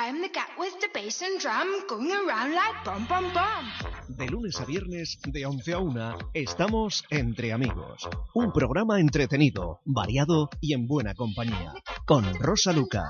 I'm the cat with the bass and drum going around like bum bum bum. De lunes a viernes, de 11 a 1, estamos Entre Amigos. Un programa entretenido, variado y en buena compañía. Con Rosa Lucas.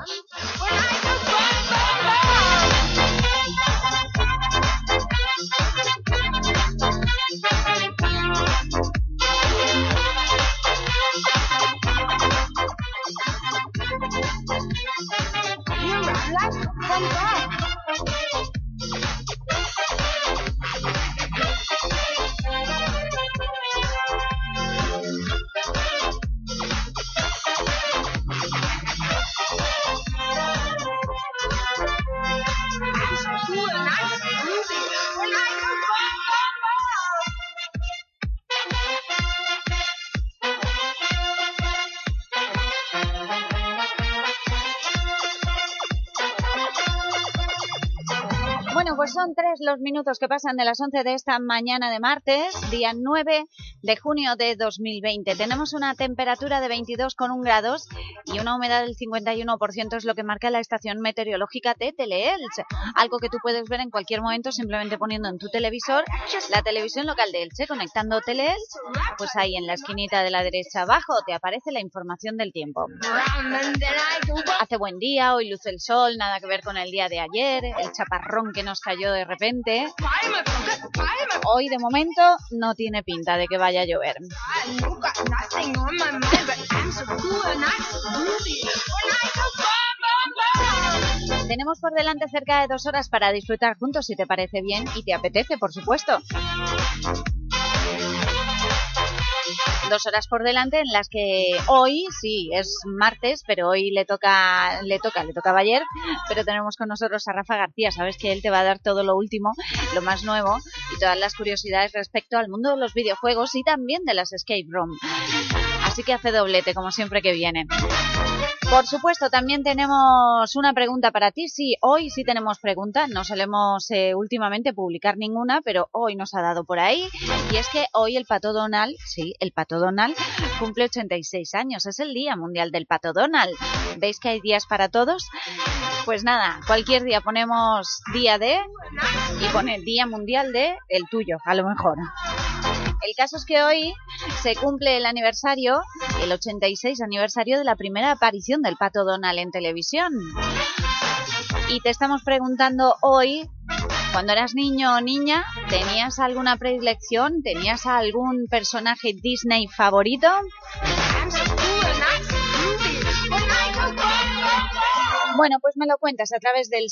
Pues son 3 los minutos que pasan de las 11 de esta mañana de martes, día 9 de junio de 2020. Tenemos una temperatura de 22,1 grados y una humedad del 51%, es lo que marca la estación meteorológica de Teleelch. Algo que tú puedes ver en cualquier momento simplemente poniendo en tu televisor la televisión local de Elche, conectando Teleelch, pues ahí en la esquinita de la derecha abajo te aparece la información del tiempo. Hace buen día, hoy luce el sol, nada que ver con el día de ayer, el chaparrón que nos cayó de repente. Hoy de momento no tiene pinta de que vaya a llover. Tenemos por delante cerca de 2 horas para disfrutar juntos, si te parece bien y te apetece, por supuesto. 2 horas por delante en las que hoy, sí, es martes, pero hoy le tocaba ayer, pero tenemos con nosotros a Rafa García. Sabes que él te va a dar todo lo último, lo más nuevo y todas las curiosidades respecto al mundo de los videojuegos y también de las escape room. Así que hace doblete, como siempre que viene. Por supuesto, también tenemos una pregunta para ti. Sí, hoy sí tenemos pregunta. No solemos últimamente publicar ninguna, pero hoy nos ha dado por ahí. Y es que hoy el Pato Donald, sí, el Pato Donald, cumple 86 años. Es el Día Mundial del Pato Donald. ¿Veis que hay días para todos? Pues nada, cualquier día ponemos día de y pone Día Mundial de el tuyo, a lo mejor. El caso es que hoy se cumple el aniversario, el 86 aniversario de la primera aparición del Pato Donald en televisión. Y te estamos preguntando hoy, cuando eras niño o niña, ¿tenías alguna predilección? ¿Tenías algún personaje Disney favorito? Bueno, pues me lo cuentas a través del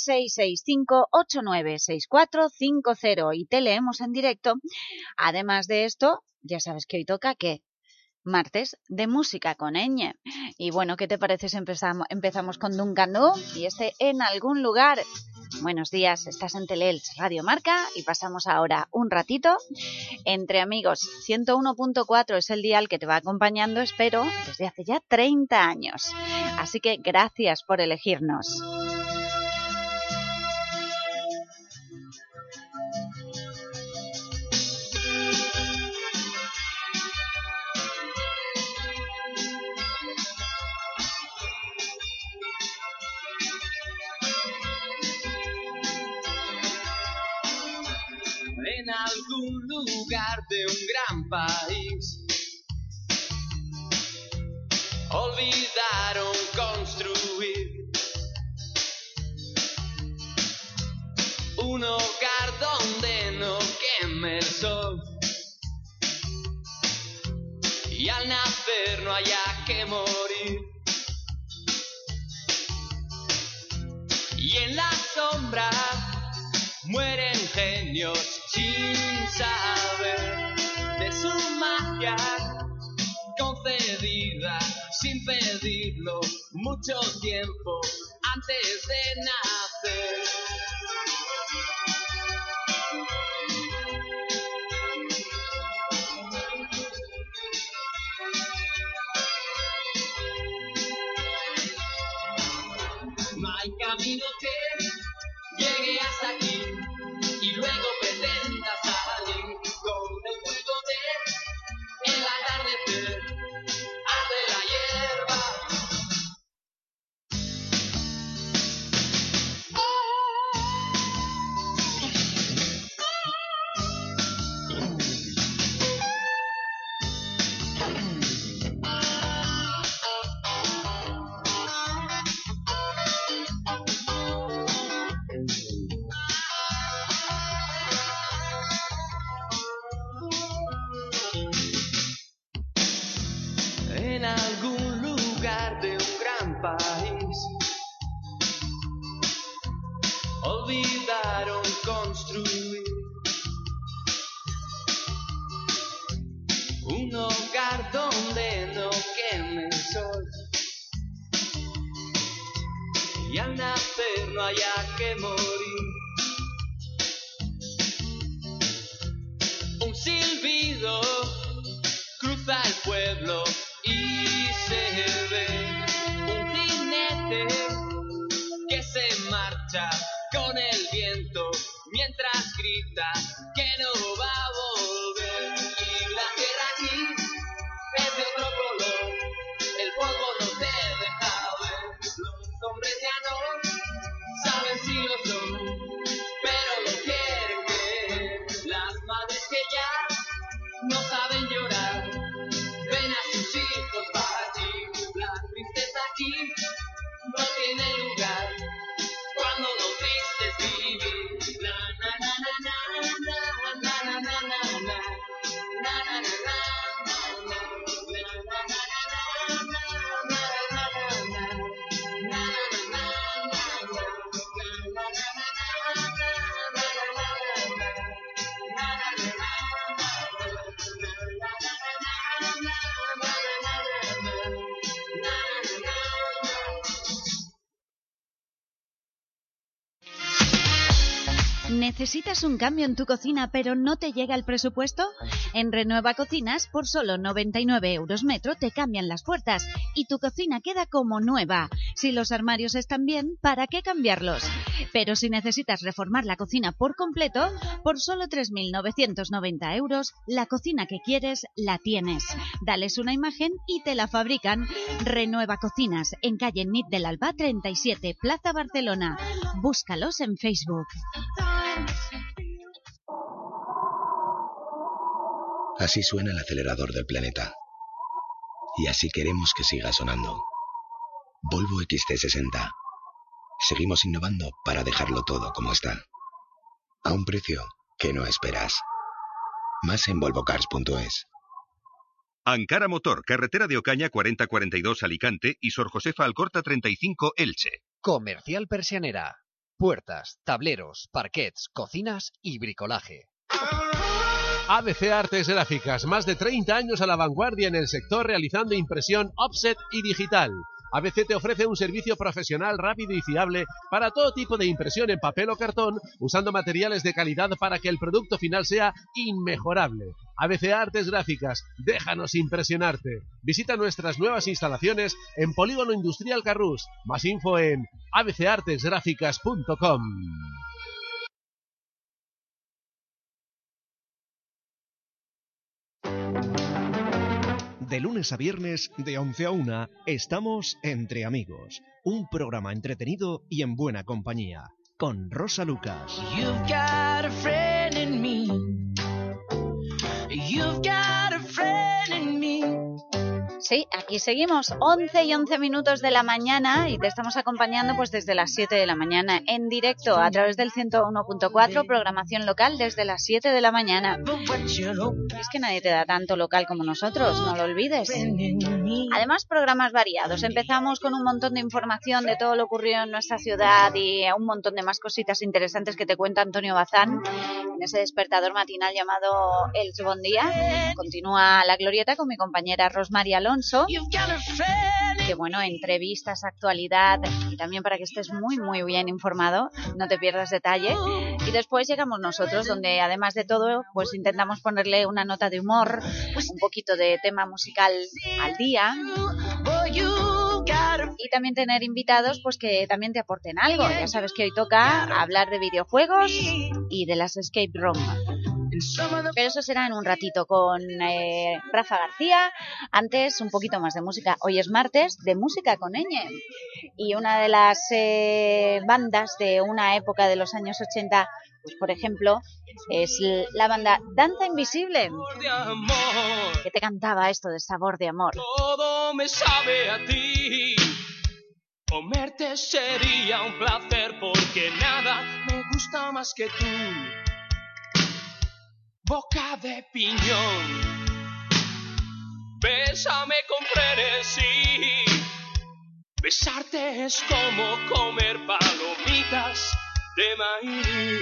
665-896450 y te leemos en directo. Además de esto, ya sabes que hoy toca ¿qué? Martes de música con Ñ. Y bueno, ¿qué te parece si empezamos con Duncan Du y En algún lugar? Buenos días, estás en Teleelch Radio Marca y pasamos ahora un ratito entre amigos. 101.4 es el dial que te va acompañando, espero, desde hace ya 30 años. Así que gracias por elegirnos. En algún lugar de un gran país olvidaron construir un hogar donde no queme el sol y al nacer no haya que morir. Y en la sombra mueren genios sin saber de su magia concedida sin pedirlo mucho tiempo antes de nacer. No hay camino que llegue hasta aquí y luego pretendas salir con el fuego de el atardecer, arde la hierba. haya que morir. Un silbido cruza el pueblo y se ve un jinete que se marcha con el viento mientras grita que no va a volver. Y la tierra aquí es de otro color, el polvo no te deja ver. Los hombres ya no saben si lo son, pero lo quieren creer. Las madres que ya no saben llorar ven a sus hijos partir. La tristeza aquí no tiene lugar cuando lo triste es vivir. Na na na na na na na na na na na na na na na. ¿Necesitas un cambio en tu cocina pero no te llega el presupuesto? En Renueva Cocinas, por solo 99 € metro, te cambian las puertas y tu cocina queda como nueva. Si los armarios están bien, ¿para qué cambiarlos? Pero si necesitas reformar la cocina por completo, por solo 3.990 €, la cocina que quieres la tienes. Dales una imagen y te la fabrican. Renueva Cocinas, en calle Nit del Alba 37, Plaza Barcelona. Búscalos en Facebook. Así suena el acelerador del planeta. Y así queremos que siga sonando. Volvo XC60. Seguimos innovando para dejarlo todo como está. A un precio que no esperas. Más en volvocars.es. Ankara Motor, carretera de Ocaña 4042 Alicante y Sor Josefa Alcorta 35 Elche. Comercial Persianera. Puertas, tableros, parquets, cocinas y bricolaje. ABC Artes Gráficas, más de 30 años a la vanguardia en el sector realizando impresión offset y digital. ABC te ofrece un servicio profesional rápido y fiable para todo tipo de impresión en papel o cartón, usando materiales de calidad para que el producto final sea inmejorable. ABC Artes Gráficas, déjanos impresionarte. Visita nuestras nuevas instalaciones en Polígono Industrial Carrús. Más info en abcartesgráficas.com. De lunes a viernes, de 11 a 1, estamos Entre Amigos, un programa entretenido y en buena compañía, con Rosa Lucas. You've got a friend in me. You've got a friend in me. Sí, aquí seguimos, 11 y 11 minutos de la mañana y te estamos acompañando pues desde las 7 de la mañana en directo a través del 101.4, programación local desde las 7 de la mañana. Es que nadie te da tanto local como nosotros, no lo olvides. Además, programas variados. Empezamos con un montón de información de todo lo ocurrido en nuestra ciudad y un montón de más cositas interesantes que te cuenta Antonio Bazán en ese despertador matinal llamado El Buen Día. Continúa la glorieta con mi compañera Rosmary Alonso, que bueno, entrevistas, actualidad y también para que estés muy muy bien informado, no te pierdas detalle. Y después llegamos nosotros, donde además de todo pues intentamos ponerle una nota de humor, un poquito de tema musical al día y también tener invitados pues que también te aporten algo. Ya sabes que hoy toca hablar de videojuegos y de las escape room. Pero eso será en un ratito con Rafa García. Antes, un poquito más de música. Hoy es martes de música con ñ. Y una de las bandas de una época de los años 80, pues por ejemplo, es la banda Danza Invisible, que te cantaba esto de Sabor de Amor. Todo me sabe a ti. Comerte sería un placer porque nada me gusta más que tú. Boca de piñón, bésame con frenesí. Besarte es como comer palomitas de maíz.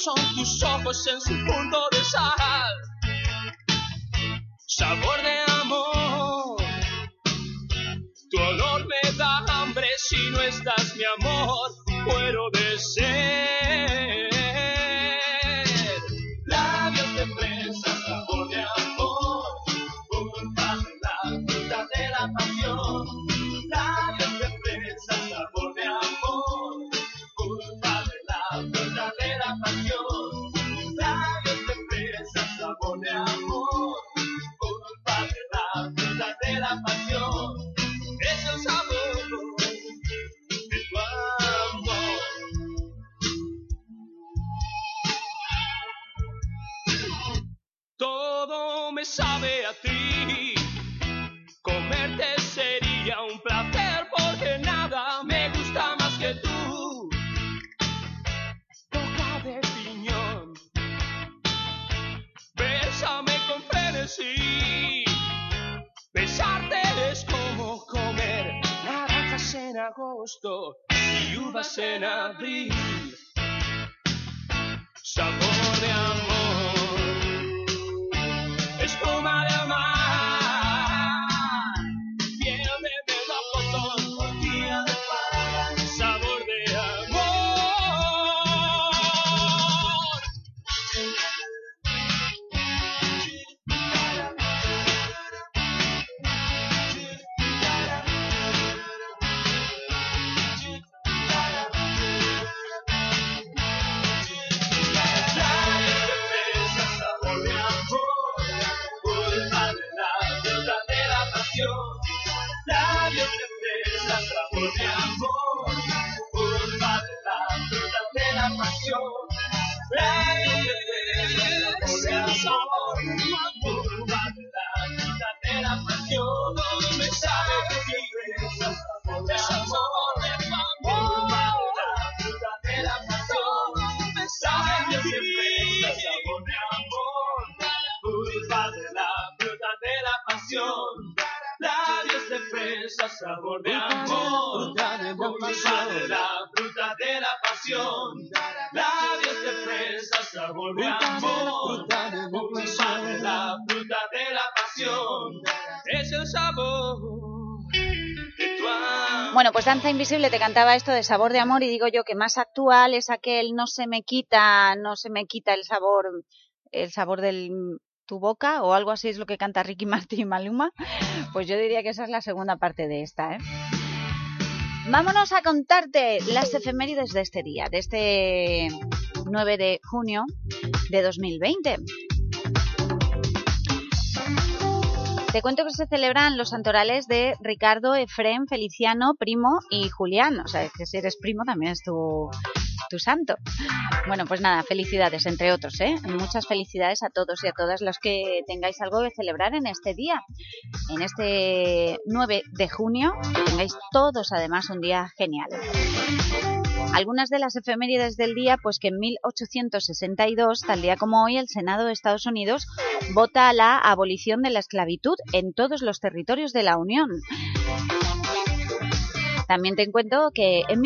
son tus ojos en su punto de sal. Sabor de amor, tu olor me da hambre. Si no estás, mi amor, muero de sed. Labios de fresa, sabor de amor, culpa de la fruta de la pasión. Labios de fresa, sabor de amor, culpa de la fruta de la pasión. Labios de fresa, sabor de amor, culpa de la fruta de la pasión. Es el sabor de tu amor. Todo me sabe a ti. Comerte sería un placer porque nada me gusta más que tú. Boca de piñón, bésame con frenesí. Besarte es como comer naranjas en agosto y uvas en abril. Sabor de amor, espuma de mar, piel de melocotón, tortilla de pan. Sabor de amor. Labios de fresa, sabor de amor, culpa de la fruta de la pasión. Labios de fresa, sabor de amor, culpa de la fruta de la pasión. Todo me sabe a fresa, sabor de amor, culpa de la fruta de la pasión. Labios de fresa, sabor de amor, culpa de la fruta de la pasión. Labios de fresa, sabor de amor, culpa de la fruta de la pasión. Labios de fresa, sabor de amor, culpa de la fruta de la pasión. Es el sabor de tu amor. Bueno, pues Danza Invisible te cantaba esto de Sabor de Amor y digo yo que más actual es aquel no se me quita el sabor del tu boca o algo así, es lo que canta Ricky Martin y Maluma. Pues yo diría que esa es la segunda parte de esta, ¿eh? Vámonos a contarte las efemérides de este día, de este 9 de junio de 2020. Te cuento que se celebran los santorales de Ricardo, Efrén, Feliciano, Primo y Julián. O sea, que si eres primo también es tu santo. Bueno, pues nada, felicidades, entre otros, ¿eh? Muchas felicidades a todos y a todas los que tengáis algo que celebrar en este día. En este 9 de junio, tengáis todos además un día genial. Algunas de las efemérides del día, pues que en 1862, tal día como hoy, el Senado de Estados Unidos vota la abolición de la esclavitud en todos los territorios de la Unión. También te cuento que en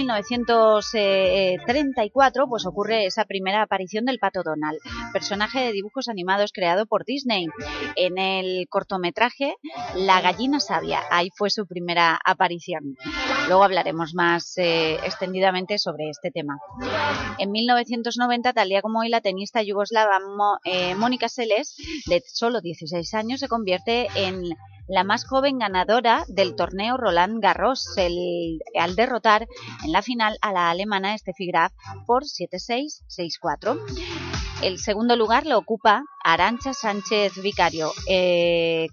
1934 pues ocurre esa primera aparición del Pato Donald, personaje de dibujos animados creado por Disney. En el cortometraje La gallina sabia, ahí fue su primera aparición. Luego hablaremos más extendidamente sobre este tema. En 1990, tal día como hoy, la tenista yugoslava Mónica Seles, de solo 16 años, se convierte en la más joven ganadora del torneo Roland Garros, al derrotar en la final a la alemana Steffi Graf por 7-6, 6-4. El segundo lugar lo ocupa Arantxa Sánchez Vicario. Ella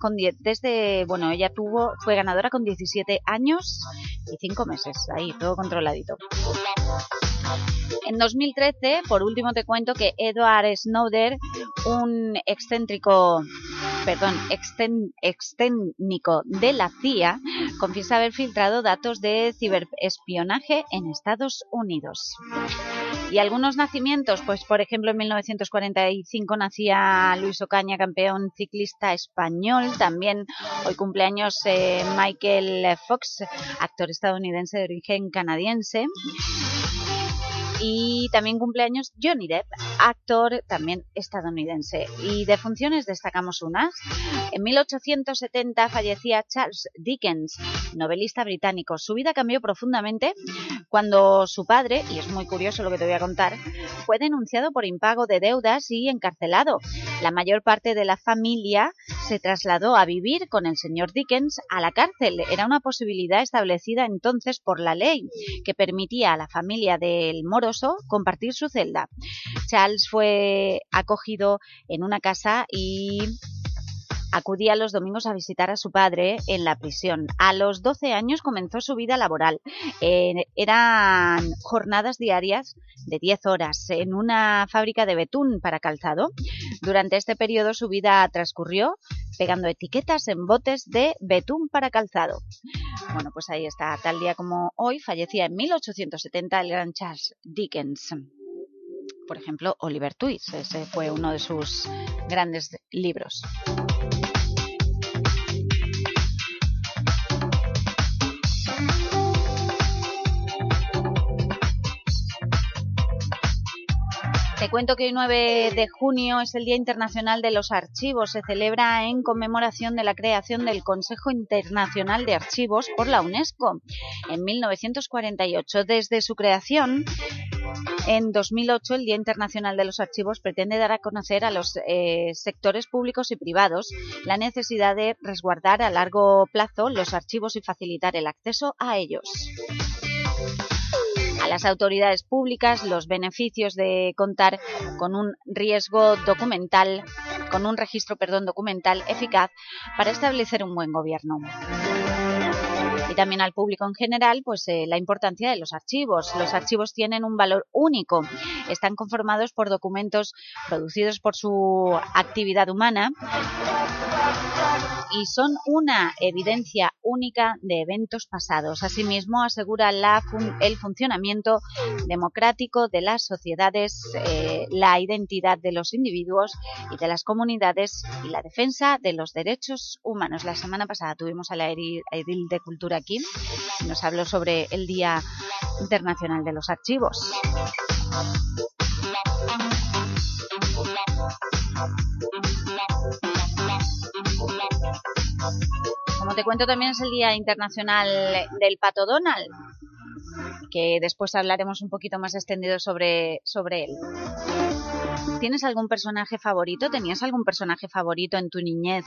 fue ganadora con 17 años y 5 meses, ahí todo controladito. En 2013, por último, te cuento que Edward Snowden, un exténnico de la CIA, confiesa haber filtrado datos de ciberespionaje en Estados Unidos. Y algunos nacimientos, pues por ejemplo en 1945 nacía Luis Ocaña, campeón ciclista español. También hoy cumpleaños Michael Fox, actor estadounidense de origen canadiense. Y también cumpleaños Johnny Depp, actor también estadounidense. Y de funciones destacamos unas. En 1870 fallecía Charles Dickens, novelista británico. Su vida cambió profundamente cuando su padre, y es muy curioso lo que te voy a contar, fue denunciado por impago de deudas y encarcelado. La mayor parte de la familia se trasladó a vivir con el señor Dickens a la cárcel. Era una posibilidad establecida entonces por la ley que permitía a la familia del moroso compartir su celda. Charles fue acogido en una casa y acudía los domingos a visitar a su padre en la prisión. A los 12 años comenzó su vida laboral. Eran jornadas diarias de 10 horas en una fábrica de betún para calzado. Durante este periodo su vida transcurrió pegando etiquetas en botes de betún para calzado. Bueno, pues ahí está. Tal día como hoy fallecía en 1870 el gran Charles Dickens. Por ejemplo, Oliver Twist. Ese fue uno de sus grandes libros. Te cuento que el 9 de junio es el Día Internacional de los Archivos. Se celebra en conmemoración de la creación del Consejo Internacional de Archivos por la UNESCO en 1948. Desde su creación, en 2008, el Día Internacional de los Archivos pretende dar a conocer a los sectores públicos y privados la necesidad de resguardar a largo plazo los archivos y facilitar el acceso a ellos. A las autoridades públicas los beneficios de contar con un registro documental eficaz para establecer un buen gobierno. Y también al público en general, pues la importancia de los archivos. Los archivos tienen un valor único. Están conformados por documentos producidos por su actividad humana y son una evidencia única de eventos pasados. Asimismo, asegura el funcionamiento democrático de las sociedades, la identidad de los individuos y de las comunidades y la defensa de los derechos humanos. La semana pasada tuvimos a la edil de Cultura aquí y nos habló sobre el Día Internacional de los Archivos. Como te cuento, también es el Día Internacional del Pato Donald, que después hablaremos un poquito más extendido sobre él. ¿Tienes algún personaje favorito? ¿Tenías algún personaje favorito en tu niñez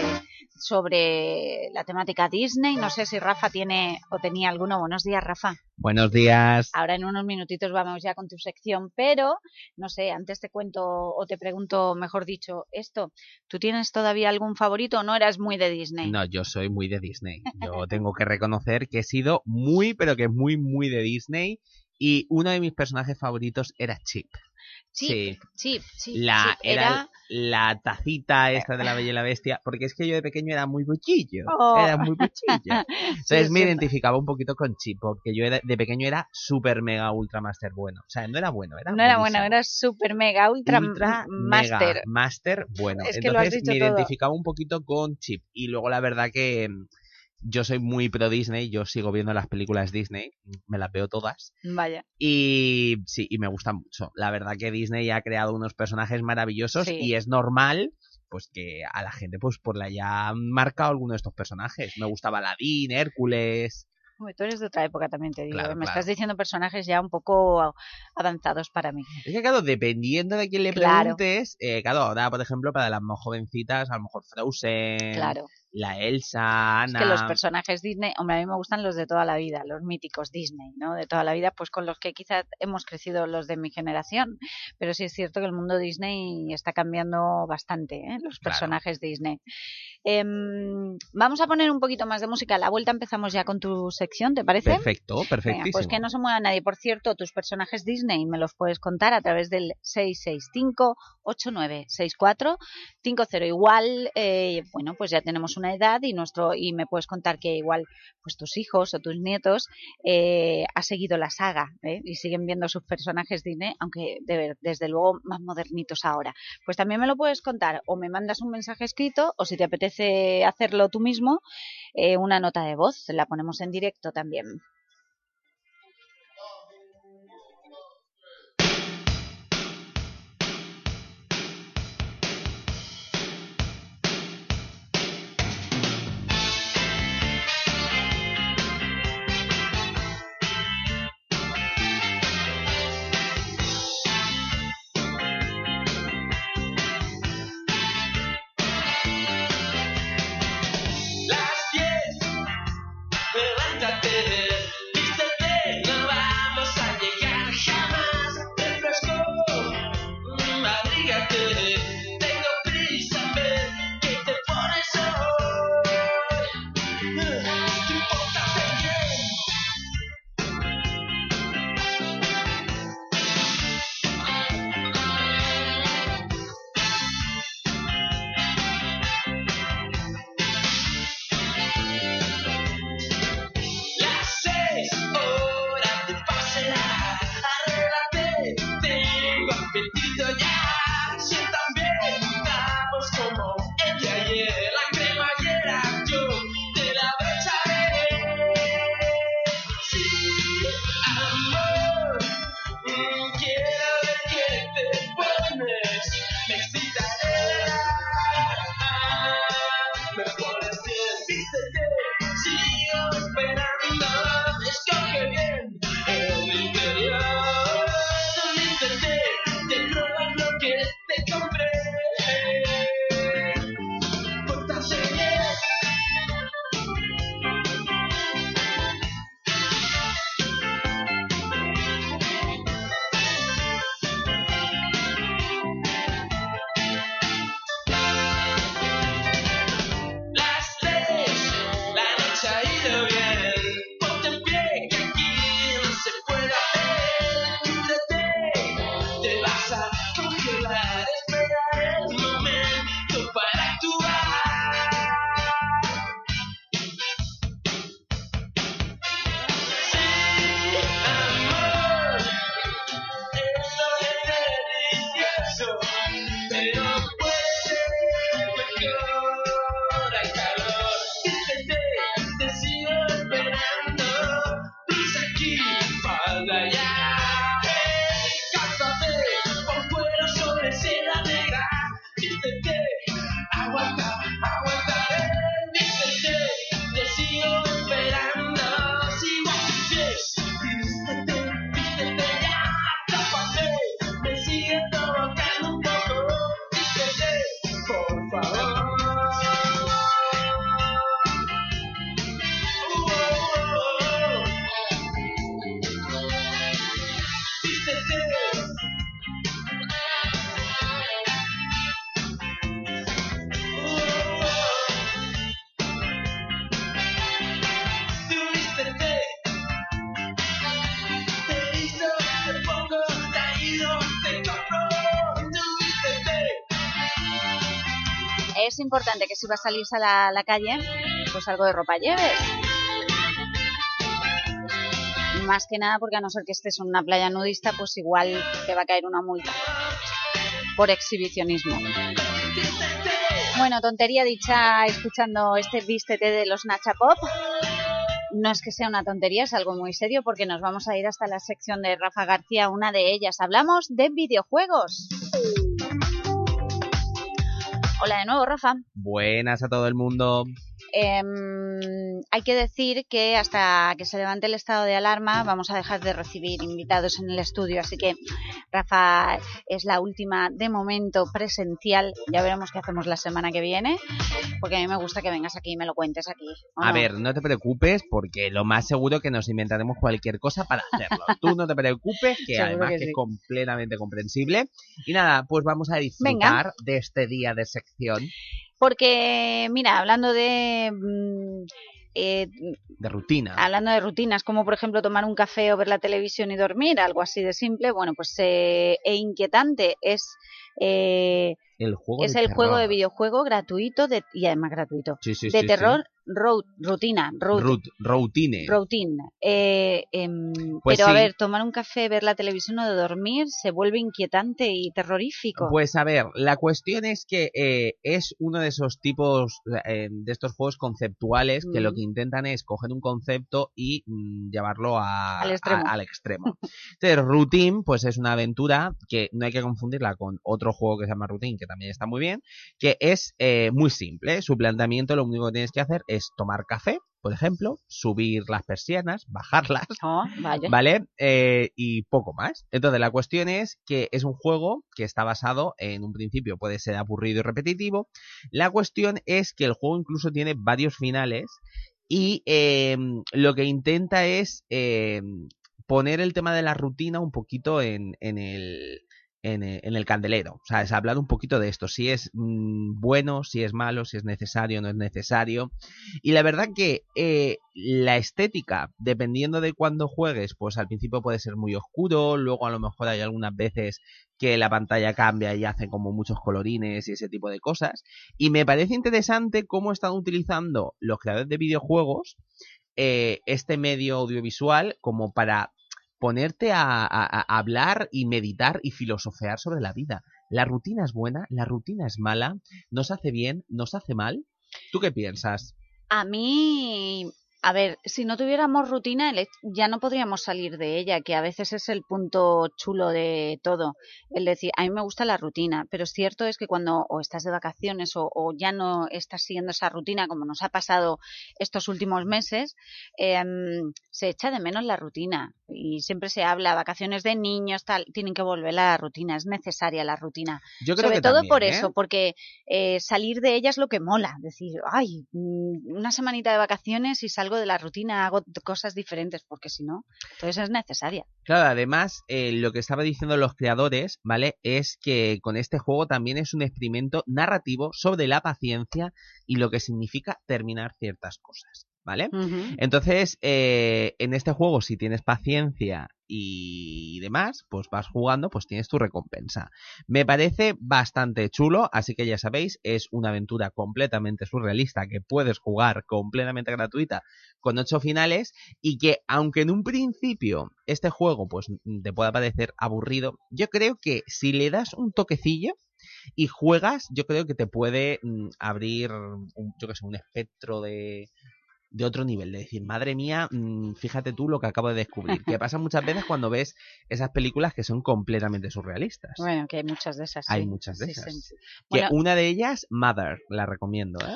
sobre la temática Disney? No sé si Rafa tiene o tenía alguno. Buenos días, Rafa. Buenos días. Ahora en unos minutitos vamos ya con tu sección, pero no sé, antes te cuento o te pregunto, mejor dicho, esto. ¿Tú tienes todavía algún favorito o no eras muy de Disney? No, yo soy muy de Disney. Yo tengo que reconocer que he sido muy, pero que muy, muy de Disney, y uno de mis personajes favoritos era Chip. Sí. Era la tacita esta de la Bella y la Bestia, porque es que yo de pequeño era muy buchillo. Entonces me identificaba un poquito con Chip, porque yo de pequeño era super mega ultra master bueno. O sea, no era bueno, era no era bueno, era super mega ultra master. Mega master bueno. Es que entonces me todo. identificaba un poquito con Chip. Y luego la verdad que yo soy muy pro Disney, yo sigo viendo las películas Disney, me las veo todas. Vaya. Y sí, y me gustan mucho. La verdad que Disney ha creado unos personajes maravillosos, sí. Y es normal pues que a la gente pues le haya marcado alguno de estos personajes. Me gustaba Aladdin, Hércules. Tú eres de otra época, también te digo. Claro, me estás diciendo personajes ya un poco avanzados para mí. Es que claro, dependiendo de quién le preguntes, claro, ahora por ejemplo para las más jovencitas, a lo mejor Frozen, claro, la Elsa, Anna. Es que los personajes Disney, hombre, a mí me gustan los de toda la vida, los míticos Disney, ¿no? De toda la vida, pues con los que quizás hemos crecido los de mi generación. Pero sí es cierto que el mundo Disney está cambiando bastante, los personajes Disney. Vamos a poner un poquito más de música. A la vuelta empezamos ya con tu sección, ¿te parece? Perfecto, perfectísimo. Venga, pues que no se mueva nadie. Por cierto, tus personajes Disney me los puedes contar a través del 665-8964-50. Igual, bueno, pues ya tenemos una edad y me puedes contar que igual pues tus hijos o tus nietos ha seguido la saga y siguen viendo sus personajes Disney, aunque desde luego más modernitos ahora. Pues también me lo puedes contar, o me mandas un mensaje escrito, o si te apetece hacerlo tú mismo, una nota de voz, la ponemos en directo también. es importante que si vas a salir a la calle, pues algo de ropa lleves. Más que nada porque a no ser que estés en una playa nudista, pues igual te va a caer una multa por exhibicionismo. Bueno, tontería dicha escuchando este Vístete de los Nacha Pop. No es que sea una tontería, es algo muy serio porque nos vamos a ir hasta la sección de Rafa García, una de ellas. Hablamos de videojuegos. Hola de nuevo, Rafa. Buenas a todo el mundo. Hay que decir que hasta que se levante el estado de alarma vamos a dejar de recibir invitados en el estudio, así que Rafa es la última de momento presencial. Ya veremos qué hacemos la semana que viene, porque a mí me gusta que vengas aquí y me lo cuentes aquí. A ver, no te preocupes, porque lo más seguro que nos inventaremos cualquier cosa para hacerlo. Tú no te preocupes, que además que sí, es completamente comprensible. Y nada, pues vamos a disfrutar de este día de sección. Porque, mira, hablando de rutina. Hablando de rutinas, como por ejemplo tomar un café o ver la televisión y dormir, algo así de simple, bueno, pues e inquietante es el juego de videojuego gratuito y además gratuito de terror. Routine. Pues pero a ver, tomar un café, ver la televisión o de dormir se vuelve inquietante y terrorífico. Pues a ver, la cuestión es que es uno de esos tipos de estos juegos conceptuales que lo que intentan es coger un concepto y llevarlo al extremo. Entonces, Routine pues es una aventura que no hay que confundirla con otro juego que se llama Routine, que también está muy bien, que es muy simple. Su planteamiento, lo único que tienes que hacer es tomar café, por ejemplo, subir las persianas, bajarlas, ¿vale? Y poco más. Entonces la cuestión es que es un juego que está basado en un principio, puede ser aburrido y repetitivo. La cuestión es que el juego incluso tiene varios finales y lo que intenta es poner el tema de la rutina un poquito en el candelero, o sea, es hablar un poquito de esto, si es bueno, si es malo, si es necesario, no es necesario. Y la verdad que la estética, dependiendo de cuándo juegues, pues al principio puede ser muy oscuro, luego a lo mejor hay algunas veces que la pantalla cambia y hace como muchos colorines y ese tipo de cosas. Y me parece interesante cómo están utilizando los creadores de videojuegos este medio audiovisual como para ponerte a hablar y meditar y filosofear sobre la vida. La rutina es buena, la rutina es mala, nos hace bien, nos hace mal. ¿Tú qué piensas? A mí, a ver, si no tuviéramos rutina ya no podríamos salir de ella, que a veces es el punto chulo de todo. El decir, a mí me gusta la rutina, pero cierto es que cuando o estás de vacaciones o ya no estás siguiendo esa rutina, como nos ha pasado estos últimos meses, se echa de menos la rutina. Y siempre se habla, vacaciones de niños, tal, tienen que volver a la rutina, es necesaria la rutina. Yo creo Sobre que todo también, por eso, porque salir de ella es lo que mola. Decir, ay, una semanita de vacaciones y salgo de la rutina, hago cosas diferentes, porque si no, entonces es necesaria. Claro, además, lo que estaba diciendo los creadores, ¿vale? Es que con este juego también es un experimento narrativo sobre la paciencia y lo que significa terminar ciertas cosas, ¿vale? Entonces, en este juego, si tienes paciencia y demás, pues vas jugando, pues tienes tu recompensa. Me parece bastante chulo, así que ya sabéis, es una aventura completamente surrealista que puedes jugar completamente gratuita con 8 finales y que, aunque en un principio este juego pues te pueda parecer aburrido, yo creo que si le das un toquecillo y juegas, yo creo que te puede abrir un espectro de otro nivel, de decir, madre mía, fíjate tú lo que acabo de descubrir, que pasa muchas veces cuando ves esas películas que son completamente surrealistas. Bueno, que hay muchas de esas. Hay muchas de esas. Sí. Que bueno, una de ellas, Mother, la recomiendo, ¿eh?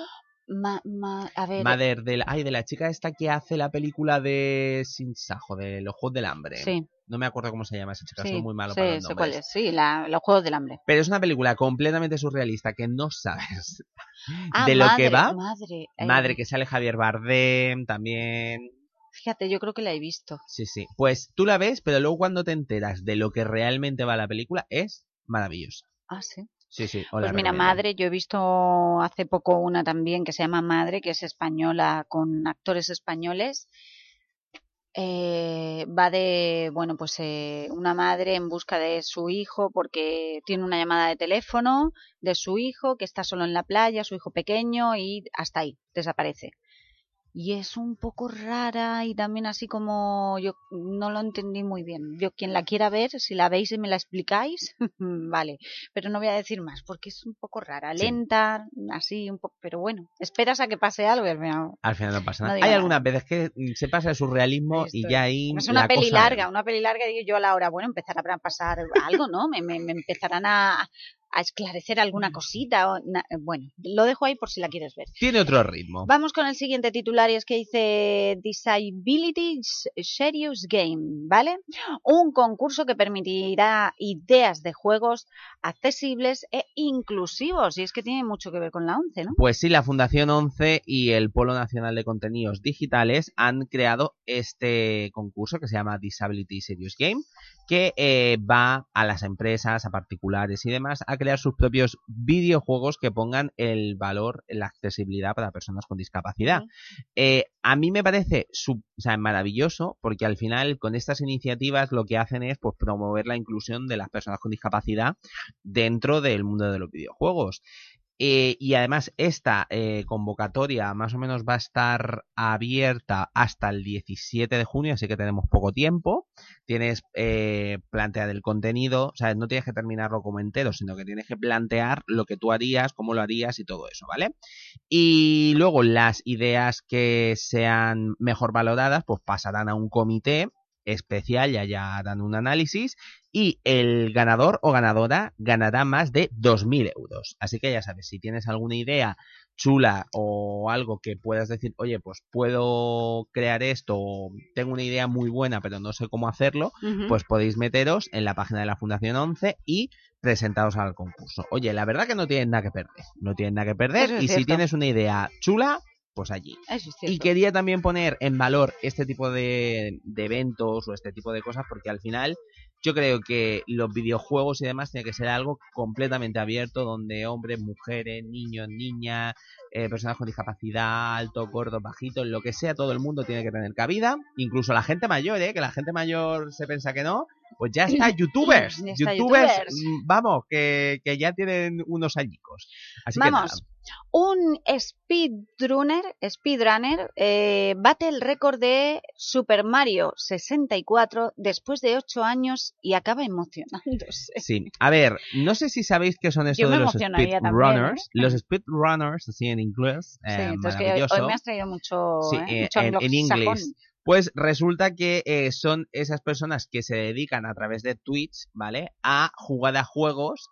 A ver... Mother, de la chica esta que hace la película de Sin Sajo, de Los Juegos del Hambre. Sí. No me acuerdo cómo se llama esa chica, sí, soy muy malo para los nombres. Cuál es. Sí, los Juegos del Hambre. Pero es una película completamente surrealista que no sabes de lo que va. Madre, que sale Javier Bardem también. Fíjate, yo creo que la he visto. Sí. Pues tú la ves, pero luego cuando te enteras de lo que realmente va la película, es maravillosa. Ah, sí. Sí. Pues mira, Madre, yo he visto hace poco una también que se llama Madre, que es española, con actores españoles. Va de, bueno, pues una madre en busca de su hijo porque tiene una llamada de teléfono de su hijo que está solo en la playa, su hijo pequeño, y hasta ahí, desaparece. Y es un poco rara y también así como yo no lo entendí muy bien. Yo, quien la quiera ver, si la veis y me la explicáis, vale. Pero no voy a decir más porque es un poco rara, lenta, así un poco. Pero bueno, esperas a que pase algo y al final no pasa nada. No hay nada. Algunas veces que se pasa el surrealismo y ya ahí es una peli larga, y digo yo a la hora, bueno, empezará a pasar algo, ¿no? Me empezarán a esclarecer alguna cosita. Bueno, lo dejo ahí por si la quieres ver. Tiene otro ritmo. Vamos con el siguiente titular y es que dice Disability Serious Game, ¿vale? Un concurso que permitirá ideas de juegos accesibles e inclusivos. Y es que tiene mucho que ver con la ONCE, ¿no? Pues sí, la Fundación ONCE y el Polo Nacional de Contenidos Digitales han creado este concurso que se llama Disability Serious Game, que va a las empresas, a particulares y demás, a crear sus propios videojuegos que pongan el valor, la accesibilidad para personas con discapacidad. A mí me parece maravilloso, porque al final con estas iniciativas lo que hacen es pues promover la inclusión de las personas con discapacidad dentro del mundo de los videojuegos. Y además esta convocatoria más o menos va a estar abierta hasta el 17 de junio, así que tenemos poco tiempo. Tienes plantear el contenido, o sea, no tienes que terminarlo como entero, sino que tienes que plantear lo que tú harías, cómo lo harías y todo eso, ¿vale? Y luego las ideas que sean mejor valoradas pues pasarán a un comité especial, ya harán un análisis y el ganador o ganadora ganará más de 2.000 euros. Así que ya sabes, si tienes alguna idea chula o algo que puedas decir, oye, pues puedo crear esto, o tengo una idea muy buena pero no sé cómo hacerlo, pues podéis meteros en la página de la Fundación ONCE y presentaros al concurso. Oye, la verdad que no tienes nada que perder, y si tienes una idea chula, pues allí. Y quería también poner en valor este tipo de eventos o este tipo de cosas, porque al final yo creo que los videojuegos y demás tiene que ser algo completamente abierto, donde hombres, mujeres, niños, niñas, personas con discapacidad, altos, gordos, bajitos, lo que sea, todo el mundo tiene que tener cabida, incluso la gente mayor, que la gente mayor se piensa que no, pues ya está, youtubers, vamos, que ya tienen unos añicos. Así que nada. Un speedrunner bate el récord de Super Mario 64 después de 8 años y acaba emocionándose. Sí, a ver, no sé si sabéis qué son eso de los speedrunners. Los speedrunners, así en inglés, entonces que hoy me has traído mucho, en inglés. Pues resulta que son esas personas que se dedican a través de Twitch, ¿vale?, a jugar a juegos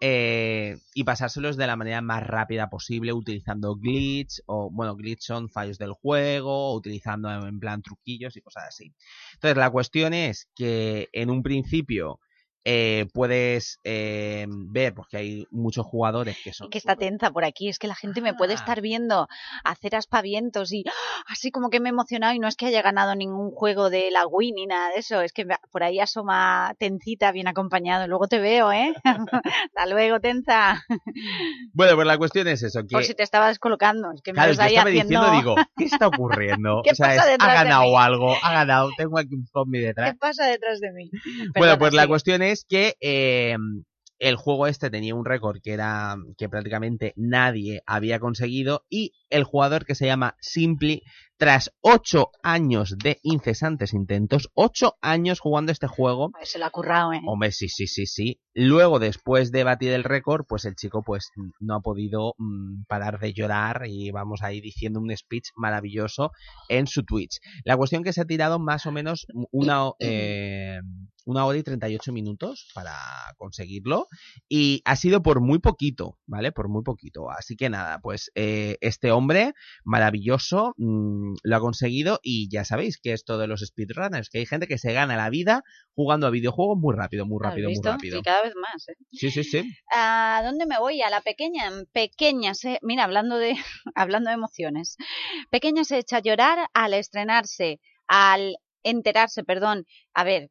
y pasárselos de la manera más rápida posible, utilizando glitch, o bueno, glitch son fallos del juego, o utilizando en plan truquillos y cosas así. Entonces la cuestión es que en un principio puedes ver, porque hay muchos jugadores que son... Que está tensa por aquí, es que la gente me puede estar viendo hacer aspavientos y así como que me he emocionado, y no es que haya ganado ningún juego de la Wii ni nada de eso, es que por ahí asoma Tencita bien acompañado. Luego te veo, hasta luego, Tenza. Bueno, pues la cuestión es eso, que... Por si te estaba descolocando, es que me claro, ves ahí estaba haciendo... diciendo, digo, ¿qué está ocurriendo? ¿Qué pasa detrás ha ganado de mí? Algo, ha ganado, tengo aquí un zombie detrás. ¿Qué pasa detrás de mí? Bueno, pues la cuestión es que el juego este tenía un récord que prácticamente nadie había conseguido, y el jugador, que se llama Simply, tras 8 años de incesantes intentos, 8 años jugando este juego... Se lo ha currado, Hombre, sí. Luego, después de batir el récord, pues el chico pues no ha podido parar de llorar, y vamos ahí diciendo un speech maravilloso en su Twitch. La cuestión que se ha tirado más o menos una hora y 38 minutos para conseguirlo, y ha sido por muy poquito, ¿vale? Por muy poquito. Así que nada, pues este hombre maravilloso lo ha conseguido, y ya sabéis que esto de los speedrunners, que hay gente que se gana la vida jugando a videojuegos muy rápido. Sí, cada vez más, Sí. ¿A dónde me voy? A la pequeña. Mira, hablando de emociones. Pequeña se echa a llorar al enterarse, a ver,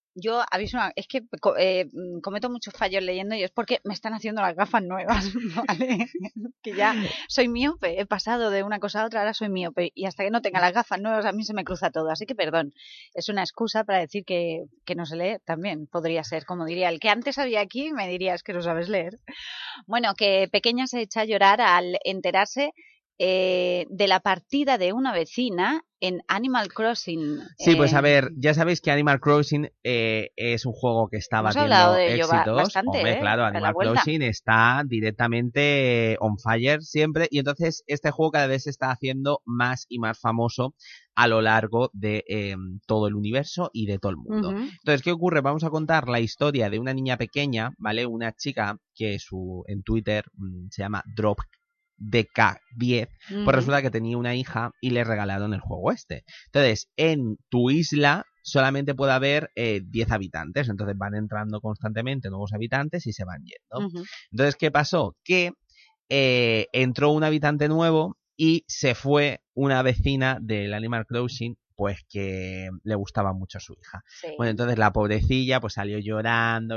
Yo aviso, es que cometo muchos fallos leyendo y es porque me están haciendo las gafas nuevas, ¿vale? Que ya soy miope, he pasado de una cosa a otra, ahora soy miope y hasta que no tenga las gafas nuevas a mí se me cruza todo, así que perdón, es una excusa para decir que no sé leer también, podría ser, como diría el que antes había aquí, me dirías que no sabes leer. Bueno, que Pequeña se echa a llorar al enterarse de la partida de una vecina en Animal Crossing. Sí, pues a ver, ya sabéis que Animal Crossing es un juego que está batiendo éxitos. Bastante, hombre, claro, Animal Crossing está directamente on fire siempre, y entonces este juego cada vez se está haciendo más y más famoso a lo largo de todo el universo y de todo el mundo. Entonces, ¿qué ocurre? Vamos a contar la historia de una niña pequeña, ¿vale? Una chica que en Twitter se llama DK10, pues resulta que tenía una hija y le regalaron el juego este. Entonces, en tu isla solamente puede haber 10 habitantes, entonces van entrando constantemente nuevos habitantes y se van yendo. Entonces, ¿qué pasó? Que entró un habitante nuevo y se fue una vecina del Animal Crossing, pues que le gustaba mucho a su hija. Sí. Bueno, entonces la pobrecilla pues salió llorando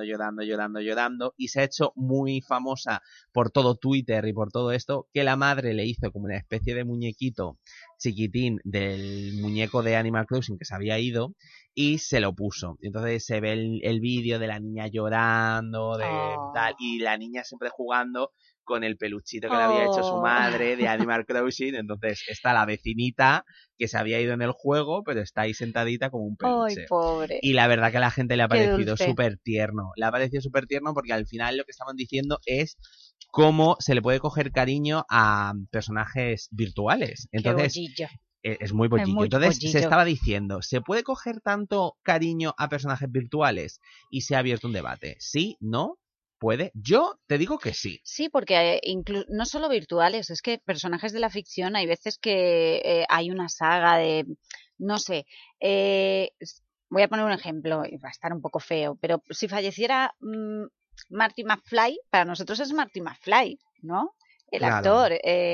y se ha hecho muy famosa por todo Twitter y por todo esto, que la madre le hizo como una especie de muñequito chiquitín del muñeco de Animal Crossing que se había ido y se lo puso. Entonces se ve el vídeo de la niña llorando, tal, y la niña siempre jugando con el peluchito que le había hecho su madre de Animal Crossing. Entonces está la vecinita que se había ido en el juego, pero está ahí sentadita como un peluche. ¡Ay, pobre! Y la verdad que a la gente le ha parecido súper tierno. Le ha parecido súper tierno porque al final lo que estaban diciendo es cómo se le puede coger cariño a personajes virtuales. Entonces, es muy bollillo. Entonces se estaba diciendo, ¿se puede coger tanto cariño a personajes virtuales? Y se ha abierto un debate. ¿Sí? ¿No? ¿Puede? Yo te digo que sí. Sí, porque no solo virtuales, es que personajes de la ficción, hay veces que hay una saga de, no sé, voy a poner un ejemplo, y va a estar un poco feo, pero si falleciera Marty McFly, para nosotros es Marty McFly, ¿no? El actor,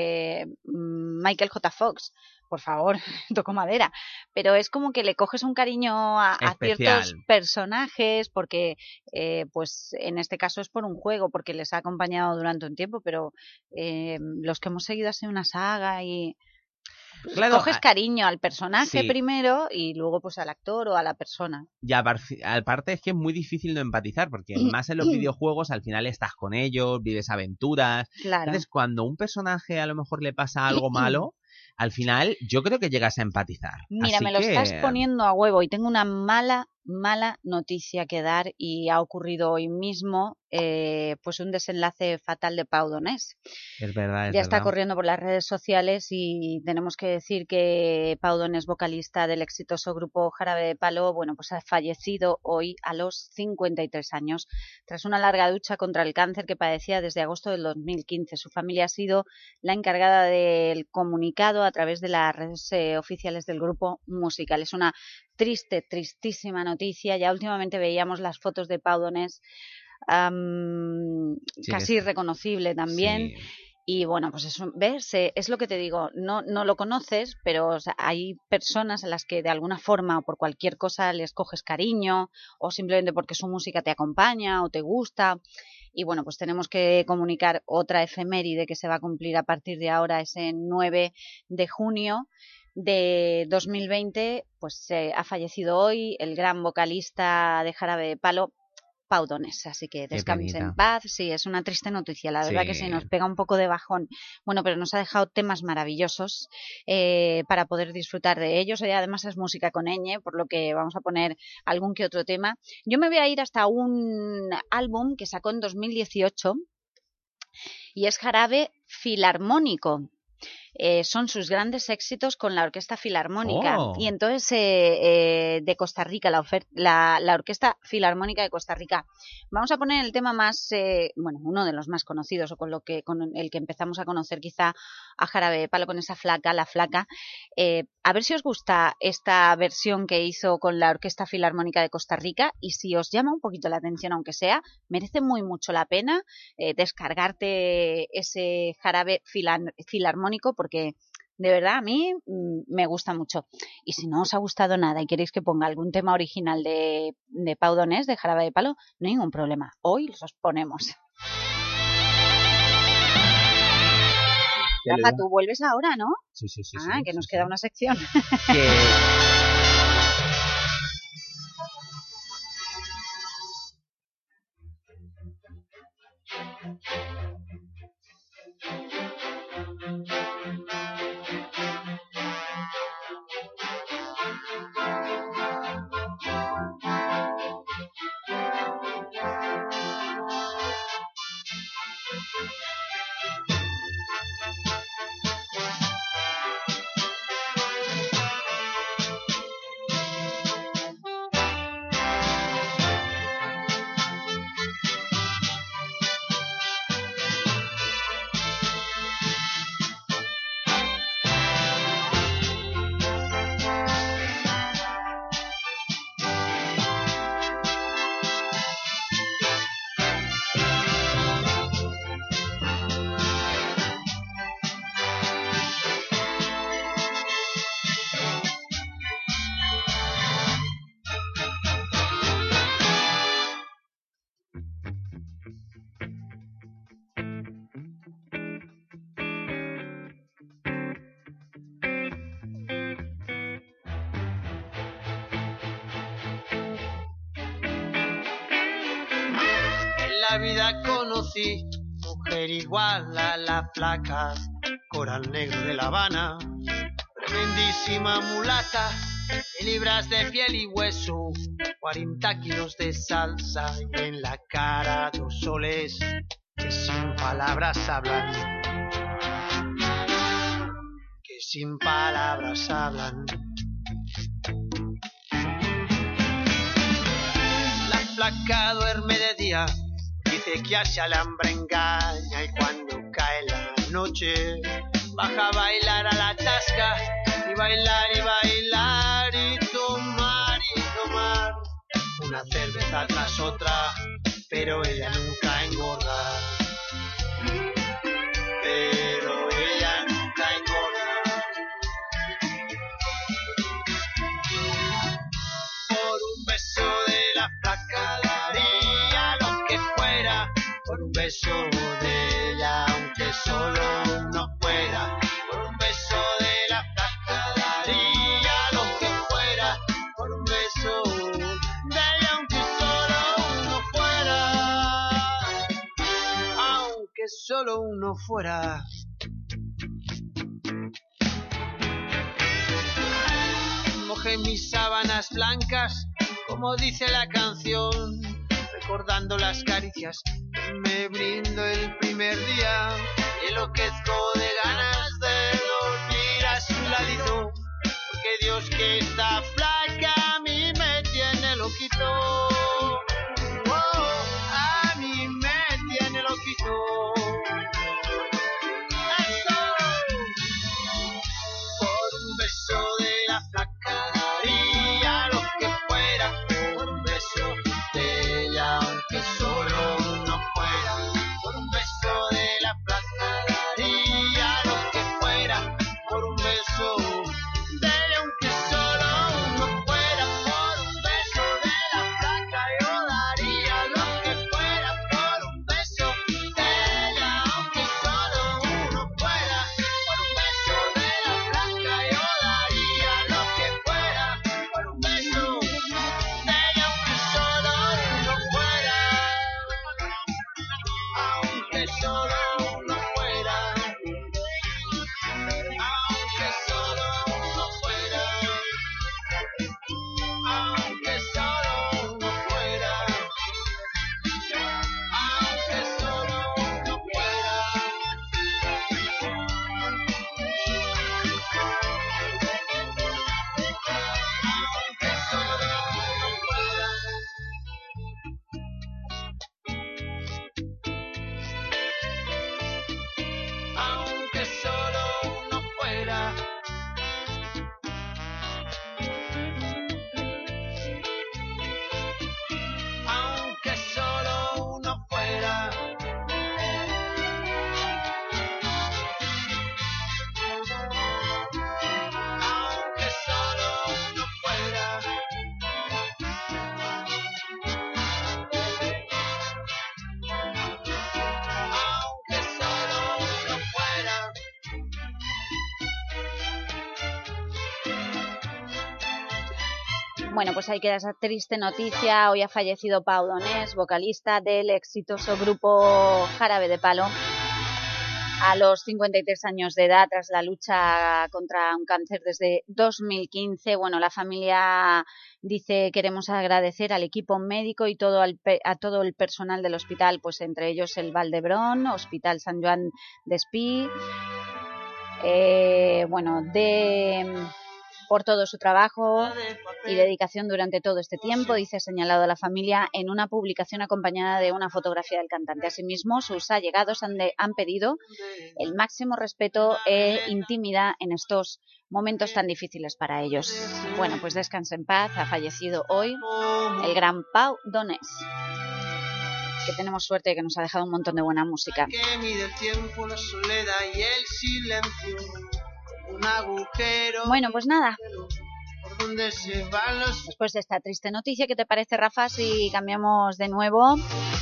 Michael J. Fox, por favor, toco madera, pero es como que le coges un cariño a ciertos personajes porque, pues en este caso es por un juego, porque les ha acompañado durante un tiempo, pero los que hemos seguido así una saga y... Claro, coges cariño al personaje primero y luego pues al actor o a la persona. Y aparte es que es muy difícil no empatizar, porque más en los videojuegos al final estás con ellos, vives aventuras. Claro. Entonces cuando a un personaje a lo mejor le pasa algo malo, al final yo creo que llegas a empatizar. Mira, me lo estás poniendo a huevo y tengo una mala noticia que dar y ha ocurrido hoy mismo, pues un desenlace fatal de Pau Donés. Es verdad, ya está corriendo por las redes sociales y tenemos que decir que Pau Donés, vocalista del exitoso grupo Jarabe de Palo, bueno, pues ha fallecido hoy a los 53 años tras una larga lucha contra el cáncer que padecía desde agosto del 2015. Su familia ha sido la encargada del comunicado a través de las redes oficiales del grupo musical. Es una tristísima noticia. Ya últimamente veíamos las fotos de Pau Donés, casi irreconocible también. Sí. Y bueno, pues eso, ¿ves? Es lo que te digo, no lo conoces, pero o sea, hay personas a las que de alguna forma o por cualquier cosa les coges cariño o simplemente porque su música te acompaña o te gusta. Y bueno, pues tenemos que comunicar otra efeméride que se va a cumplir a partir de ahora, ese 9 de junio de 2020, pues ha fallecido hoy el gran vocalista de Jarabe de Palo, Pau Donés, así que descanse en paz. Sí, es una triste noticia, la verdad que sí, nos pega un poco de bajón. Bueno, pero nos ha dejado temas maravillosos para poder disfrutar de ellos. Y además es música con ñ, por lo que vamos a poner algún que otro tema. Yo me voy a ir hasta un álbum que sacó en 2018 y es Jarabe Filarmónico. Son sus grandes éxitos con la Orquesta Filarmónica. Y entonces de Costa Rica, la Orquesta Filarmónica de Costa Rica. Vamos a poner el tema más, bueno, uno de los más conocidos o con el que empezamos a conocer quizá a Jarabe de Palo, con esa flaca, la flaca. A ver si os gusta esta versión que hizo con la Orquesta Filarmónica de Costa Rica y si os llama un poquito la atención, aunque sea, merece mucho la pena descargarte ese Jarabe Filarmónico, porque De verdad, a mí me gusta mucho. Y si no os ha gustado nada y queréis que ponga algún tema original de Pau Donés, de Jarabe de Palo, no hay ningún problema. Hoy los ponemos. Rafa, tú vuelves ahora, ¿no? Sí. Que nos queda una sección. La vida conocí mujer igual a la flaca Coral Negro de La Habana, tremendísima mulata, en libras de piel y hueso, 40 kilos de salsa y en la cara 2 soles que sin palabras hablan, que sin palabras hablan. La flaca duerme de día, dice que hacia el hambre engaña, y cuando cae la noche baja a bailar a la tasca, y bailar y tomar una cerveza tras otra, pero ella nunca engorda, pero ella nunca engorda. Por un beso de la flaca daría lo que fuera, por un beso de ella aunque solo uno fuera, por un beso de la flaca daría lo que fuera, por un beso de ella aunque solo uno fuera, aunque solo uno fuera. Mojé mis sábanas blancas, como dice la canción, recordando las caricias que me brindó el primer día, y enloquezco de ganas de dormir a su ladito, porque Dios que esta flaca a mí me tiene loquito, oh, a mí me tiene loquito. Eso. Por un beso de la flaca daría lo que fuera, por un beso de ella aunque solo uno fuera, por un beso de la flaca daría lo Bueno, pues ahí queda esa triste noticia. Hoy ha fallecido Pau Donés, vocalista del exitoso grupo Jarabe de Palo, a los 53 años de edad, tras la lucha contra un cáncer desde 2015. Bueno, la familia dice: queremos agradecer al equipo médico y a todo el personal del hospital, pues entre ellos el Valdebrón, Hospital Sant Joan d'Espí, por todo su trabajo y dedicación durante todo este tiempo, dice, señalado a la familia en una publicación acompañada de una fotografía del cantante. Asimismo, sus allegados han pedido el máximo respeto e intimidad en estos momentos tan difíciles para ellos. Bueno, pues descanse en paz. Ha fallecido hoy el gran Pau Donés, que tenemos suerte de que nos ha dejado un montón de buena música. Que mide el tiempo, la soledad y el silencio. Un agujero. Bueno, pues nada. Por donde se van los... Después de esta triste noticia, ¿qué te parece, Rafa, si cambiamos de nuevo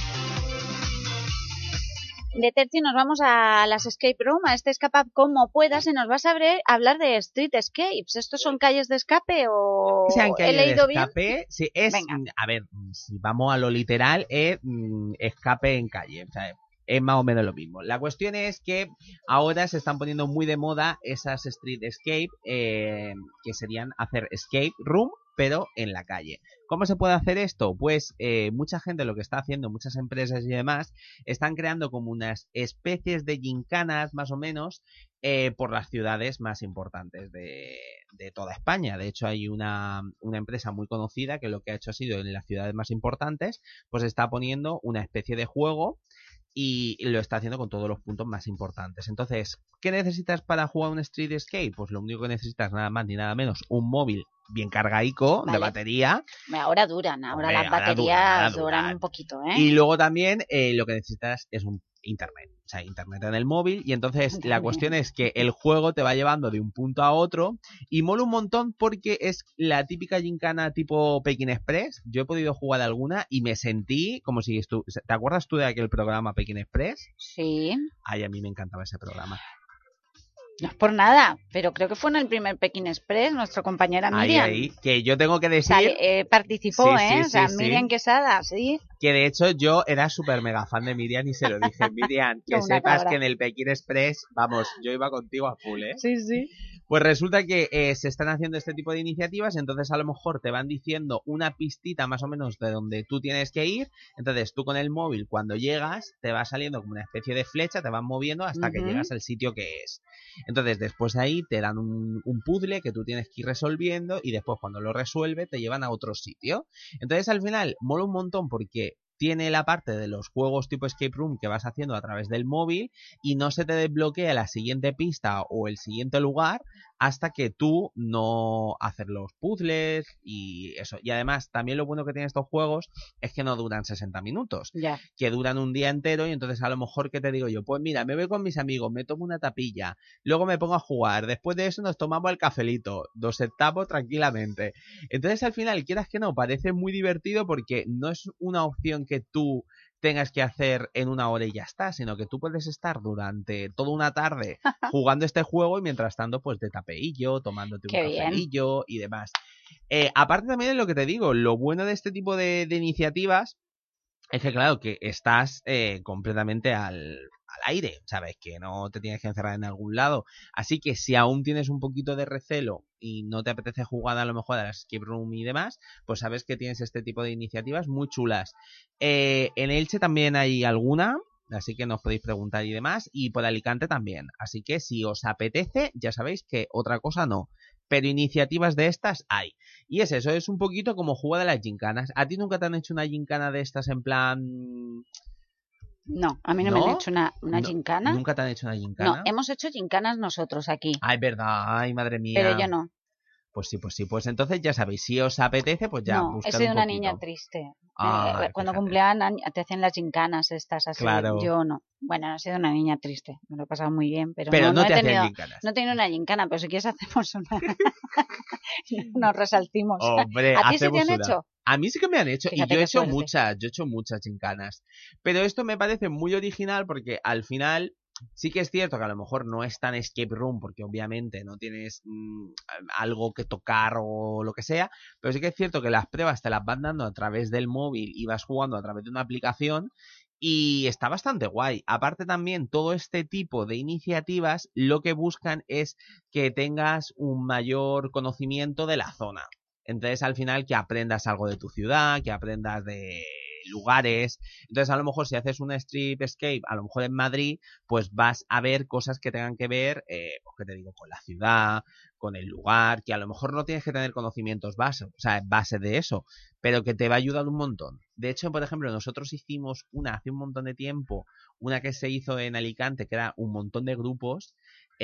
de tercio y nos vamos a las escape room, a este escapa como puedas, y nos vas a hablar de street escapes? ¿Estos son calles de escape o he leído bien? Sí, a ver, si vamos a lo literal, es escape en calle, o sea, es más o menos lo mismo. La cuestión es que ahora se están poniendo muy de moda esas street escape, que serían hacer escape room, pero en la calle. ¿Cómo se puede hacer esto? Pues mucha gente lo que está haciendo, muchas empresas y demás, están creando como unas especies de gincanas, más o menos, por las ciudades más importantes de toda España. De hecho, hay una empresa muy conocida que lo que ha hecho ha sido, en las ciudades más importantes, pues está poniendo una especie de juego y lo está haciendo con todos los puntos más importantes. Entonces, ¿qué necesitas para jugar un Street Escape? Pues lo único que necesitas, nada más ni nada menos, un móvil bien cargaico, vale, de batería. Ahora duran, ahora las baterías duran un poquito, ¿eh? Y luego también lo que necesitas es un internet, o sea, internet en el móvil, y entonces la cuestión es que el juego te va llevando de un punto a otro y mola un montón porque es la típica gincana tipo Pekín Express. Yo he podido jugar alguna y me sentí como si ¿te acuerdas tú de aquel programa Pekín Express? Sí. Ay, a mí me encantaba ese programa. No es por nada, pero creo que fue en el primer Pekín Express, nuestra compañera Miriam. Ahí, que yo tengo que decir... participó, sí, o sea, Miriam Quesada, sí. Que de hecho yo era súper mega fan de Miriam y se lo dije. Miriam, que sepas que en el Pekín Express, vamos, yo iba contigo a full, ¿eh? Sí, sí. Pues resulta que se están haciendo este tipo de iniciativas, entonces a lo mejor te van diciendo una pistita más o menos de donde tú tienes que ir, entonces tú con el móvil cuando llegas te va saliendo como una especie de flecha, te van moviendo hasta que llegas al sitio que es. Entonces después de ahí te dan un puzzle que tú tienes que ir resolviendo y después cuando lo resuelve te llevan a otro sitio. Entonces al final mola un montón porque tiene la parte de los juegos tipo escape room que vas haciendo a través del móvil y no se te desbloquea la siguiente pista o el siguiente lugar hasta que tú no haces los puzzles y eso. Y además también lo bueno que tienen estos juegos es que no duran 60 minutos, que duran un día entero, y entonces a lo mejor, ¿qué te digo yo? Pues mira, me voy con mis amigos, me tomo una tapilla, luego me pongo a jugar, después de eso nos tomamos el cafelito, nos sentamos tranquilamente. Entonces al final, quieras que no, parece muy divertido porque no es una opción que tú tengas que hacer en una hora y ya está, sino que tú puedes estar durante toda una tarde jugando este juego y mientras tanto pues de tapeillo, tomándote un cafelillo y demás. Aparte también de lo que te digo, lo bueno de este tipo de iniciativas es que claro, que estás completamente al aire, ¿sabes? Que no te tienes que encerrar en algún lado. Así que si aún tienes un poquito de recelo y no te apetece jugar a lo mejor a la escape room y demás, pues sabes que tienes este tipo de iniciativas muy chulas. En Elche también hay alguna, así que nos podéis preguntar y demás, y por Alicante también. Así que si os apetece, ya sabéis que otra cosa no. Pero iniciativas de estas hay. Y es eso, es un poquito como jugar de las gincanas. ¿A ti nunca te han hecho una gincana de estas en plan...? No, a mí no me han hecho una gincana. ¿Nunca te han hecho una gincana? No, hemos hecho gincanas nosotros aquí. Ay, verdad, ay, madre mía. Pero yo no. Pues sí, pues entonces ya sabéis, si os apetece, pues ya no, he sido una niña triste. Cuando cumplían te hacen las gincanas estas así, claro. Yo no. Bueno, he sido una niña triste, me lo he pasado muy bien, pero no te hacían gincanas. No he tenido una gincana, pero si quieres hacemos una. Nos resaltimos. Hombre, ¿a ti se te han hecho? A mí sí que me han hecho. Fíjate, y yo he hecho muchas gincanas. Pero esto me parece muy original porque al final Sí que es cierto que a lo mejor no es tan escape room porque obviamente no tienes algo que tocar o lo que sea, pero sí que es cierto que las pruebas te las van dando a través del móvil y vas jugando a través de una aplicación y está bastante guay. Aparte también todo este tipo de iniciativas lo que buscan es que tengas un mayor conocimiento de la zona. Entonces al final que aprendas algo de tu ciudad, que aprendas de lugares. Entonces a lo mejor si haces una Street Escape, a lo mejor en Madrid, pues vas a ver cosas que tengan que ver, pues que te digo, con la ciudad, con el lugar, que a lo mejor no tienes que tener conocimientos base, o sea, base de eso, pero que te va a ayudar un montón. De hecho, por ejemplo, nosotros hicimos hace un montón de tiempo, una que se hizo en Alicante, que era un montón de grupos,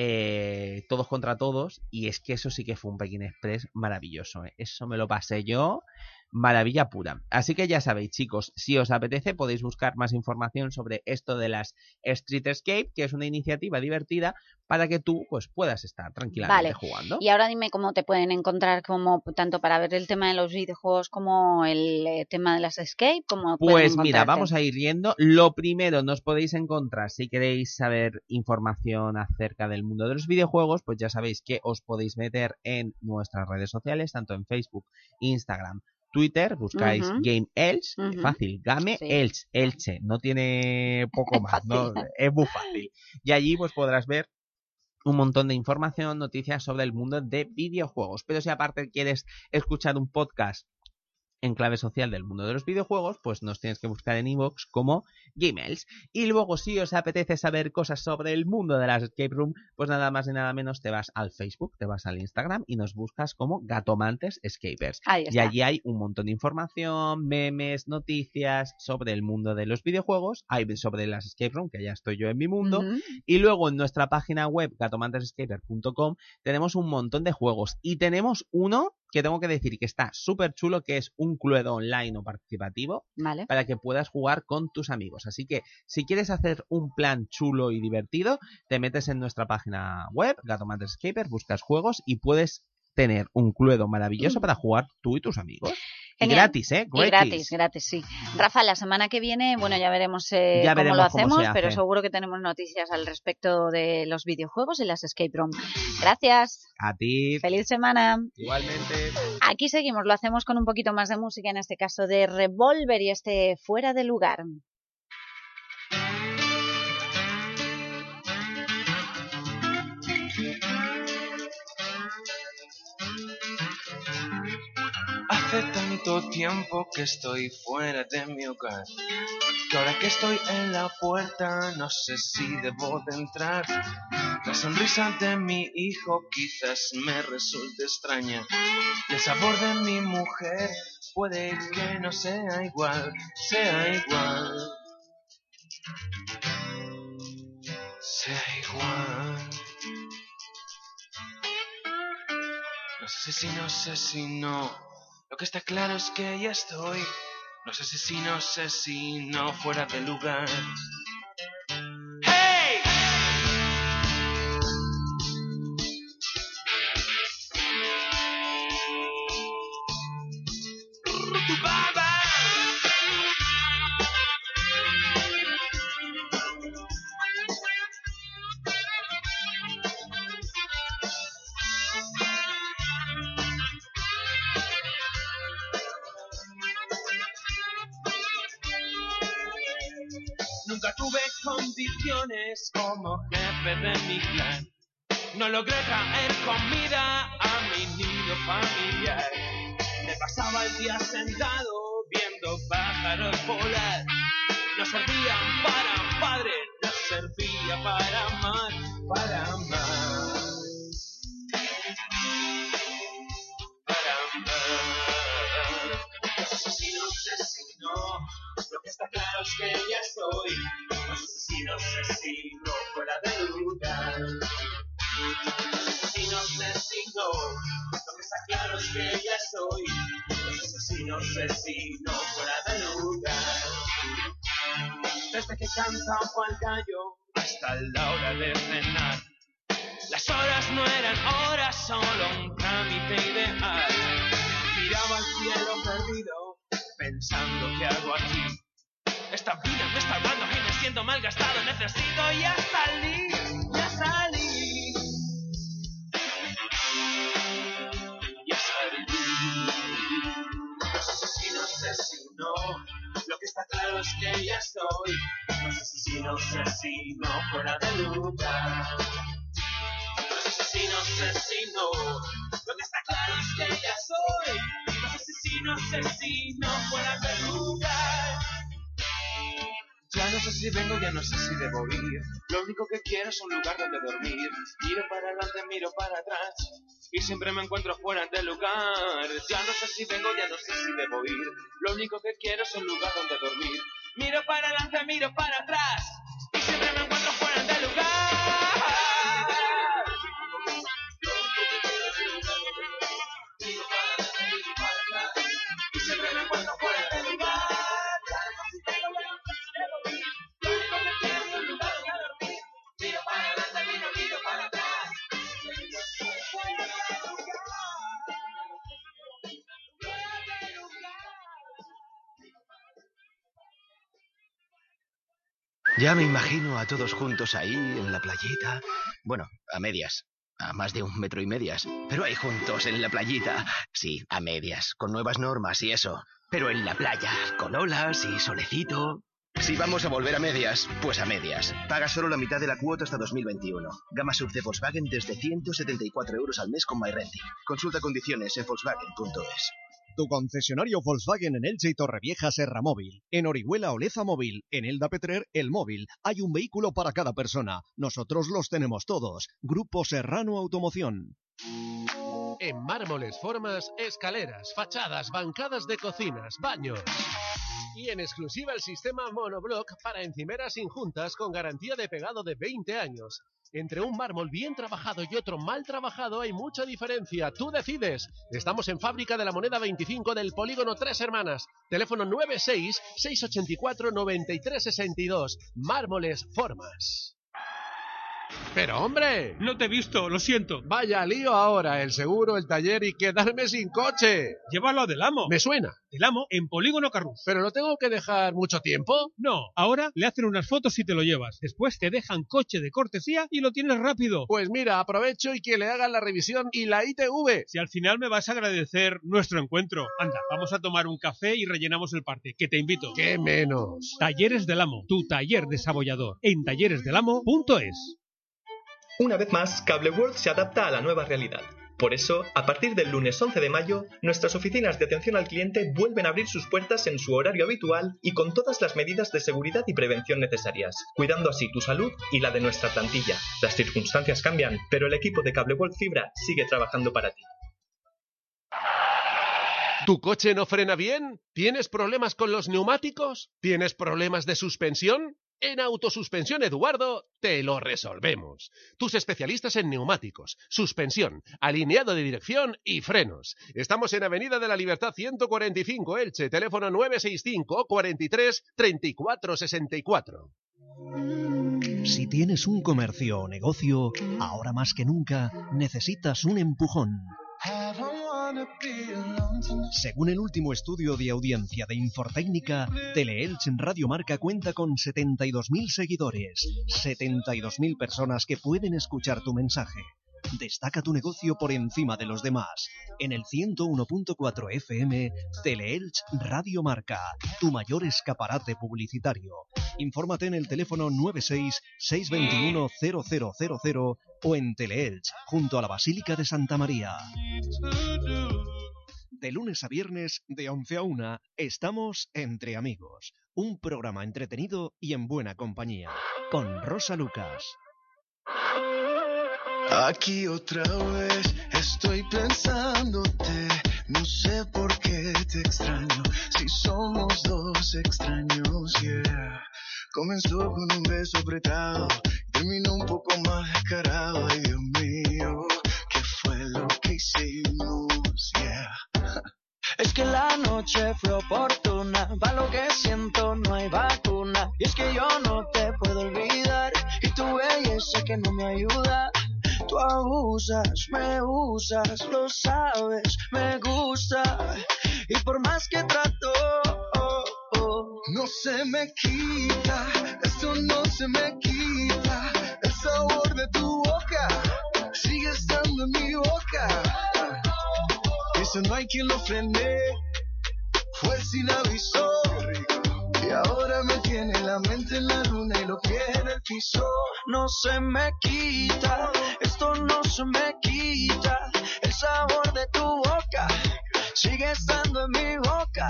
todos contra todos, y es que eso sí que fue un Pekín Express maravilloso, ¿eh? Eso me lo pasé yo, maravilla pura. Así que ya sabéis, chicos, si os apetece podéis buscar más información sobre esto de las Street Escape, que es una iniciativa divertida para que tú pues puedas estar tranquilamente jugando. Y ahora dime cómo te pueden encontrar, como tanto para ver el tema de los videojuegos como el tema de las Escape, como pues mira, vamos a ir viendo. Lo primero, nos podéis encontrar, si queréis saber información acerca del mundo de los videojuegos, pues ya sabéis que os podéis meter en nuestras redes sociales, tanto en Facebook, Instagram, Twitter, buscáis Game Elche, fácil, Game Elche, Elche, no tiene poco más, ¿no? Es muy fácil. Y allí pues podrás ver un montón de información, noticias sobre el mundo de videojuegos. Pero si aparte quieres escuchar un podcast en clave social del mundo de los videojuegos, pues nos tienes que buscar en iVoox como Gmails. Y luego, si os apetece saber cosas sobre el mundo de las escape room, pues nada más y nada menos te vas al Facebook, te vas al Instagram y nos buscas como Gatomantes Escapers. Y allí hay un montón de información, memes, noticias sobre el mundo de los videojuegos, hay sobre las escape room, que ya estoy yo en mi mundo, y luego en nuestra página web gatomantesescaper.com tenemos un montón de juegos y tenemos uno que tengo que decir que está súper chulo, que es un Cluedo online o participativo, para que puedas jugar con tus amigos. Así que si quieres hacer un plan chulo y divertido, te metes en nuestra página web, Gatomantes Escaper, buscas juegos y puedes tener un Cluedo maravilloso para jugar tú y tus amigos. Y gratis, ¿eh? Gratis, sí. Rafa, la semana que viene, bueno, ya veremos cómo lo hacemos, pero seguro que tenemos noticias al respecto de los videojuegos y las escape room. Gracias. A ti. Feliz semana. Igualmente. Aquí seguimos, lo hacemos con un poquito más de música, en este caso de Revolver y Fuera de Lugar. Hace tanto tiempo que estoy fuera de mi hogar, que ahora que estoy en la puerta no sé si debo de entrar. La sonrisa de mi hijo quizás me resulte extraña, y el sabor de mi mujer puede que no sea igual, sea igual. No sé si no, lo que está claro es que ya estoy, no sé si no, fuera de lugar. ¡Hey! ¡Baba! Nunca tuve condiciones como jefe de mi clan. No logré traer comida a mi nido familiar. Me pasaba el día sentado viendo pájaros volar. No servían para padre, no servía para amar, para amar. Para amar. No sé si no, lo que está claro es que ya estoy. No sé si no, fuera de lugar. No sé si no, lo que está claro es que ya estoy. No sé si no, fuera de lugar. Desde que cantaba el gallo hasta la hora de cenar, las horas no eran horas, solo un trámite ideal. Miraba al cielo perdido, pensando qué hago aquí. Esta vida me está hablando y me siento malgastado. Necesito ya salir, ya salí. Ya salí. No sé si no, lo que está claro es que ya estoy. No sé si no fuera de lugar. No sé si no, lo que está claro es que ya soy. No sé si no fuera de lugar. Ya no sé si vengo, ya no sé si debo ir. Lo único que quiero es un lugar donde dormir. Miro para adelante, miro para atrás y siempre me encuentro fuera de lugar. Ya no sé si vengo, ya no sé si debo ir. Lo único que quiero es un lugar donde dormir. Miro para adelante, miro para atrás y siempre me encuentro fuera de lugar. Ya me imagino a todos juntos ahí, en la playita. Bueno, a medias. A más de 1,5 metros. Pero ahí juntos, en la playita. Sí, a medias, con nuevas normas y eso. Pero en la playa, con olas y solecito. Si vamos a volver a medias, pues a medias. Paga solo la mitad de la cuota hasta 2021. Gama sub de Volkswagen desde 174 € al mes con MyRenting. Consulta condiciones en volkswagen.es. Tu concesionario Volkswagen en Elche y Torrevieja Serra Móvil. En Orihuela Oleza Móvil. En Elda Petrer El Móvil. Hay un vehículo para cada persona. Nosotros los tenemos todos. Grupo Serrano Automoción. En mármoles, formas, escaleras, fachadas, bancadas de cocinas, baños. Y en exclusiva el sistema monoblock para encimeras injuntas con garantía de pegado de 20 años. Entre un mármol bien trabajado y otro mal trabajado hay mucha diferencia. Tú decides. Estamos en Fábrica de la Moneda 25 del Polígono Tres Hermanas. Teléfono 96-684-9362. Mármoles Formas. ¡Pero hombre! No te he visto, lo siento. Vaya lío ahora, el seguro, el taller y quedarme sin coche. Llévalo a Del Amo. Me suena. Del Amo en Polígono Carrús. ¿Pero lo tengo que dejar mucho tiempo? No, ahora le hacen unas fotos y te lo llevas. Después te dejan coche de cortesía y lo tienes rápido. Pues mira, aprovecho y que le hagan la revisión y la ITV. Si al final me vas a agradecer nuestro encuentro. Anda, vamos a tomar un café y rellenamos el parte, que te invito. ¡Qué menos! Talleres Del Amo, tu taller desabollador. En talleresdelamo.es. Una vez más, Cable World se adapta a la nueva realidad. Por eso, a partir del lunes 11 de mayo, nuestras oficinas de atención al cliente vuelven a abrir sus puertas en su horario habitual y con todas las medidas de seguridad y prevención necesarias, cuidando así tu salud y la de nuestra plantilla. Las circunstancias cambian, pero el equipo de Cable World Fibra sigue trabajando para ti. ¿Tu coche no frena bien? ¿Tienes problemas con los neumáticos? ¿Tienes problemas de suspensión? En Autosuspensión Eduardo te lo resolvemos. Tus especialistas en neumáticos, suspensión, alineado de dirección y frenos. Estamos en Avenida de la Libertad 145 Elche, teléfono 965 43 34 64. Si tienes un comercio o negocio, ahora más que nunca necesitas un empujón. Según el último estudio de audiencia de Infortécnica, Teleelch en Radio Marca cuenta con 72.000 seguidores, 72.000 personas que pueden escuchar tu mensaje. Destaca tu negocio por encima de los demás. En el 101.4 FM, Teleelch Radio Marca, tu mayor escaparate publicitario. Infórmate en el teléfono 96-621-0000 o en Teleelch, junto a la Basílica de Santa María. De lunes a viernes, de 11 a 1, estamos Entre Amigos. Un programa entretenido y en buena compañía. Con Rosa Lucas. Aquí otra vez estoy pensándote, no sé por qué te extraño, si somos dos extraños, yeah. Comenzó con un beso apretado, terminó un poco más descarado, ay Dios mío, ¿qué fue lo que hicimos, yeah? Es que la noche fue oportuna, pa' lo que siento no hay vacuna, y es que yo no te puedo olvidar, y tu belleza que no me ayuda. Tú abusas, me usas, lo sabes, me gusta. Y por más que trato, no se me quita, esto no se me quita. El sabor de tu boca sigue estando en mi boca. Eso no hay quien lo frene, fue sin aviso. Y ahora me tiene la mente en la luna y los pies en el piso. No se me quita, esto no se me quita. El sabor de tu boca sigue estando en mi boca.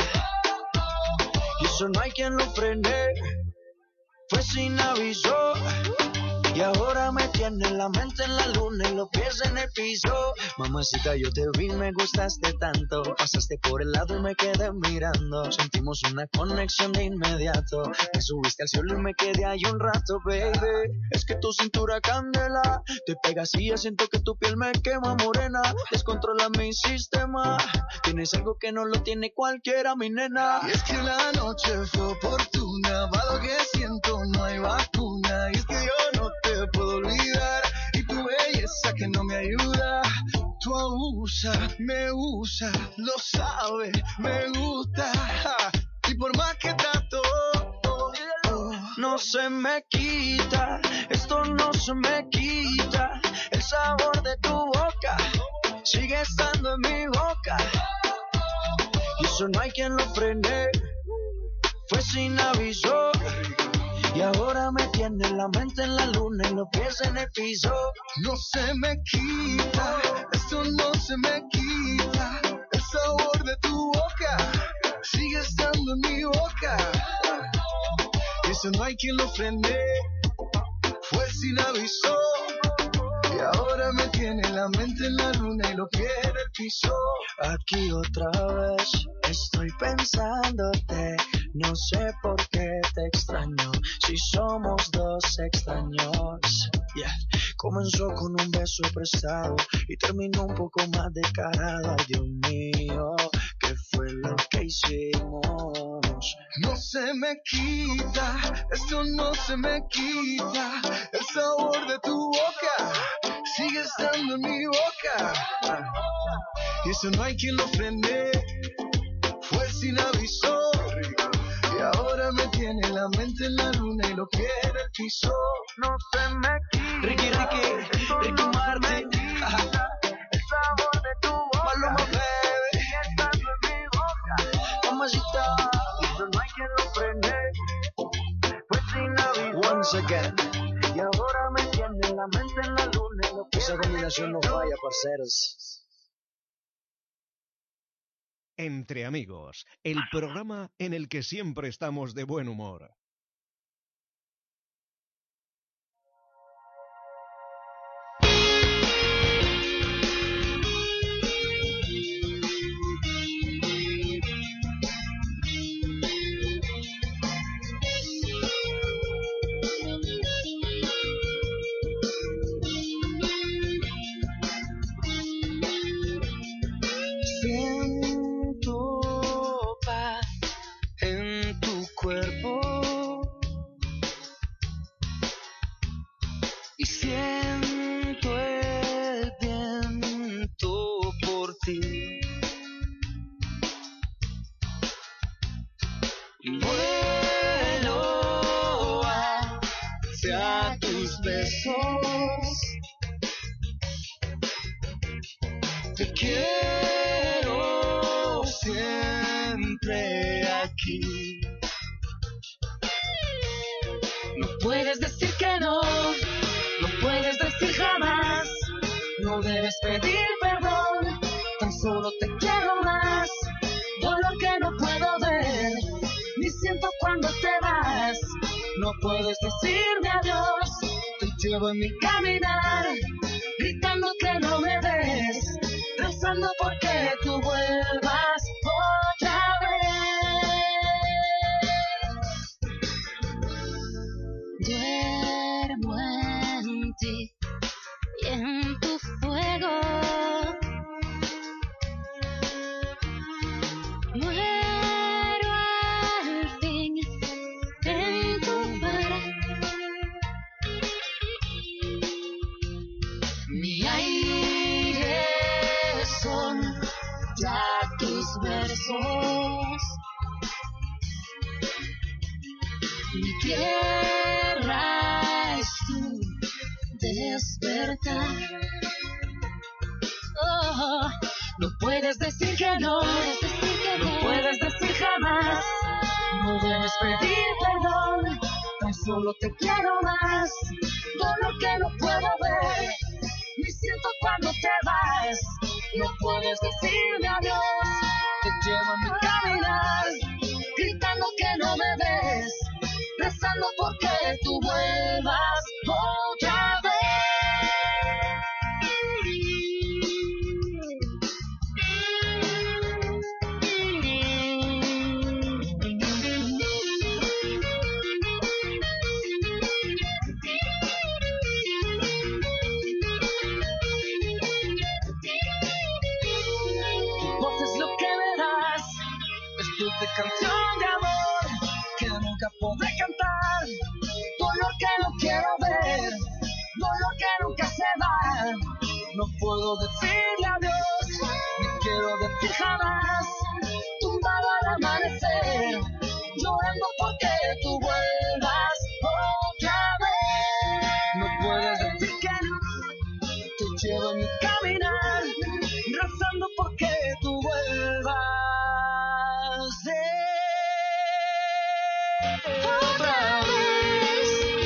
Y eso no hay quien lo frene, fue sin aviso. Y ahora me tiene la mente en la luna y los pies en el piso. Mamacita, yo te vi, me gustaste tanto. Pasaste por el lado y me quedé mirando. Sentimos una conexión de inmediato. Me subiste al cielo y me quedé ahí un rato, baby. Es que tu cintura candela, te pegas y ya siento que tu piel me quema morena. Descontrola mi sistema, tienes algo que no lo tiene cualquiera, mi nena. Y es que la noche fue oportuna, va lo que siento, no hay vacuna. Y es que yo no te puedo olvidar, y tu belleza que no me ayuda. Tú abusas, me usa, lo sabes, me gusta. Y por más que trato, no se me quita, esto no se me quita. El sabor de tu boca sigue estando en mi boca. Y eso no hay quien lo frene, fue sin aviso. Y ahora me tiene la mente en la luna y los pies en el piso. No se me quita, esto no se me quita. El sabor de tu boca sigue estando en mi boca. Eso no hay quien lo frene, fue sin aviso. Y ahora me tiene la mente en la luna y los pies en el piso. Aquí otra vez estoy pensándote. No sé por qué te extraño, si somos dos extraños. Yeah. Comenzó con un beso prestado y terminó un poco más descarado. Ay, Dios mío, ¿qué fue lo que hicimos? No se me quita, esto no se me quita. El sabor de tu boca sigue estando en mi boca. Y eso no hay quien lo frene, fue sin aviso. Y ahora me tiene la mente en la luna y los pies en el piso. No se me quita, Ricky Martin. El sabor de tu boca, Maluma, baby, sigue estando en mi boca. Mamacita, eso no hay quien lo frene, fue sin aviso. Once again. Y ahora me tiene la mente en la luna y los pies. Esa combinación no falla, parceros. Entre amigos, el programa en el que siempre estamos de buen humor. Y siento el viento por ti. Vuelo hacia tus besos. Te quiero siempre aquí. No puedes decir que no. No puedes decir jamás, no debes pedir perdón, tan solo te quiero más. Dolor que no puedo ver, ni siento cuando te vas. No puedes decirme adiós, te llevo en mi caminar, gritando que no me ves, rezando porque tú vuelvas otra vez. Duermo en ti y en tu fuego. Muero al fin en tu mar. tierra es tu despertar. Oh, no puedes decir que no, no puedes decir jamás. No debes pedir perdón, tan solo te quiero más. Dolor que no puedo ver, me siento cuando te vas. No puedes decirme adiós, te llevo en mi caminar, gritando que no me ves, rezando porque tú vuelvas otra vez. De canción de amor que nunca podré cantar, dolor que no quiero ver, dolor que nunca se va. No puedo decirle adiós, ni quiero decir jamás, tumbado al amanecer, llorando porque tú vuelvas otra vez. No puedes decir que no, te llevo en mi caminar, rezando porque tú vuelvas. Otra vez.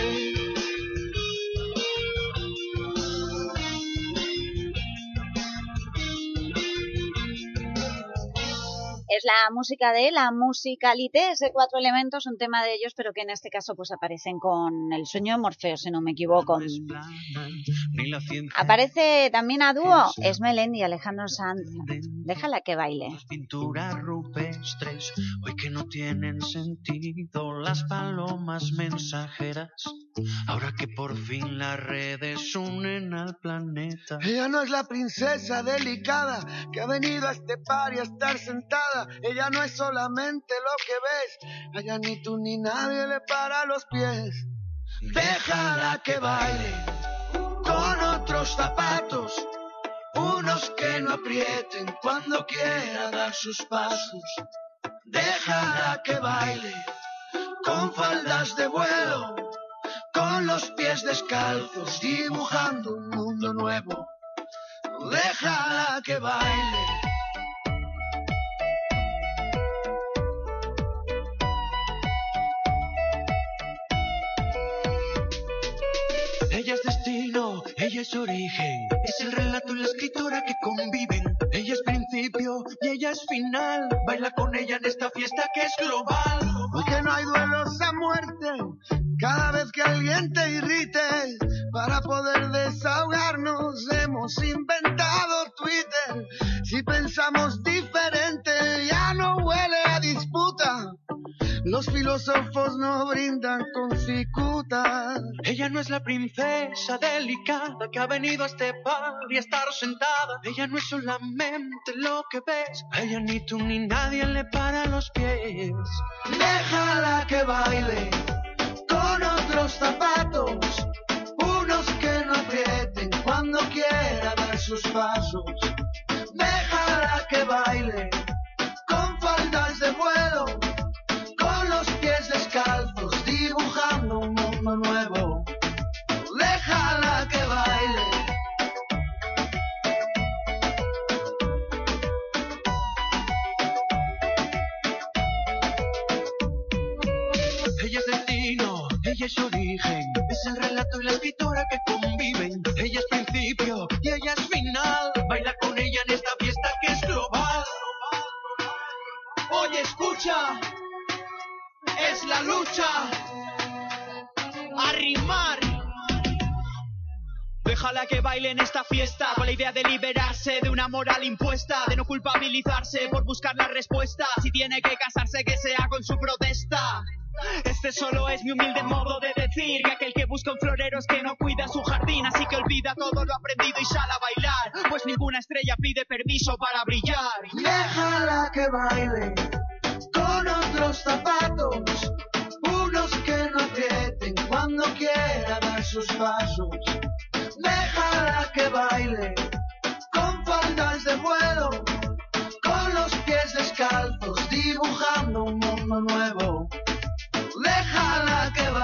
Es la música de la Musicalité, es de 4 elementos, un tema de ellos, pero que en este caso pues aparecen con El sueño de Morfeo, si no me equivoco. Aparece también a dúo, es Melendi y Alejandro Sanz. Déjala que baile. Pinturas rupestres, hoy que no tienen sentido, las palomas mensajeras, ahora que por fin las redes unen al planeta. Ella no es la princesa delicada que ha venido a este par y a estar sentada. Ella no es solamente lo que ves, allá ni tú ni nadie le para los pies. Déjala que baile con otros zapatos, unos que no aprieten cuando quiera dar sus pasos. Déjala que baile con faldas de vuelo, con los pies descalzos, dibujando un mundo nuevo. Déjala que baile. Ella es destino, ella es origen, es el relato y la escritura que conviven. Ella es principio y ella es final, baila con ella en esta fiesta que es global. Hoy que no hay duelos a muerte, cada vez que alguien te irrite, para poder desahogarnos hemos inventado Twitter. Si pensamos diferente ya no huele a disputa, los filósofos no brindan con cicuta. Ella no es la princesa delicada que ha venido a este bar y a estar sentada. Ella no es solamente lo que ves, a ella ni tú ni nadie le para los pies. Déjala que baile con otros zapatos, unos que no aprieten cuando quiera dar sus pasos. Déjala que baile con faldas de vuelo, con los pies descalzos, dibujando un mundo nuevo. Déjala que baile. Ella es destino, ella es origen, es el relato y la escritura que conviven. Ella es principio y ella es final, baila con ella en esta fiesta que es global. Oye, escucha, es la lucha, a rimar. Déjala que baile en esta fiesta, con la idea de liberarse de una moral impuesta, de no culpabilizarse por buscar la respuesta. Si tiene que casarse, que sea con su protesta. Este solo es mi humilde modo de decir que aquel que busca un florero es que no cuida su jardín. Así que olvida todo lo aprendido y sal a bailar, pues ninguna estrella pide permiso para brillar. Déjala que baile con otros zapatos, unos que no aprieten cuando quiera dar sus pasos. Déjala que baile con faldas de vuelo, con los pies descalzos, dibujando un mundo nuevo. Déjala que baile.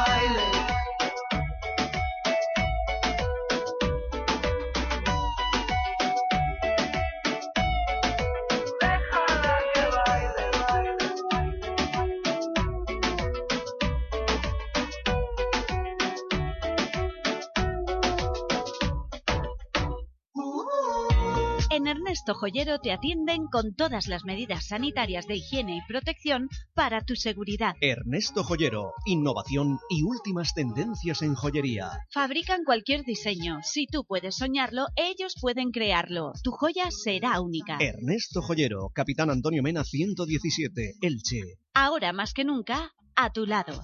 En Ernesto Joyero te atienden con todas las medidas sanitarias de higiene y protección para tu seguridad. Ernesto Joyero, innovación y últimas tendencias en joyería. Fabrican cualquier diseño. Si tú puedes soñarlo, ellos pueden crearlo. Tu joya será única. Ernesto Joyero, Capitán Antonio Mena 117, Elche. Ahora más que nunca, a tu lado.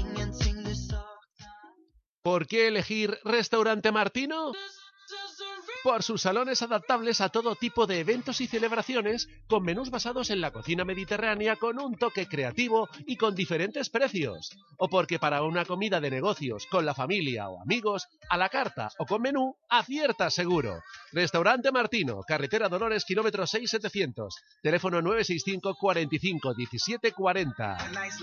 ¿Por qué elegir Restaurante Martino? Por sus salones adaptables a todo tipo de eventos y celebraciones, con menús basados en la cocina mediterránea con un toque creativo y con diferentes precios. O porque para una comida de negocios, con la familia o amigos, a la carta o con menú, aciertas seguro. Restaurante Martino, Carretera Dolores, kilómetro 6700, teléfono 965 45 17 40.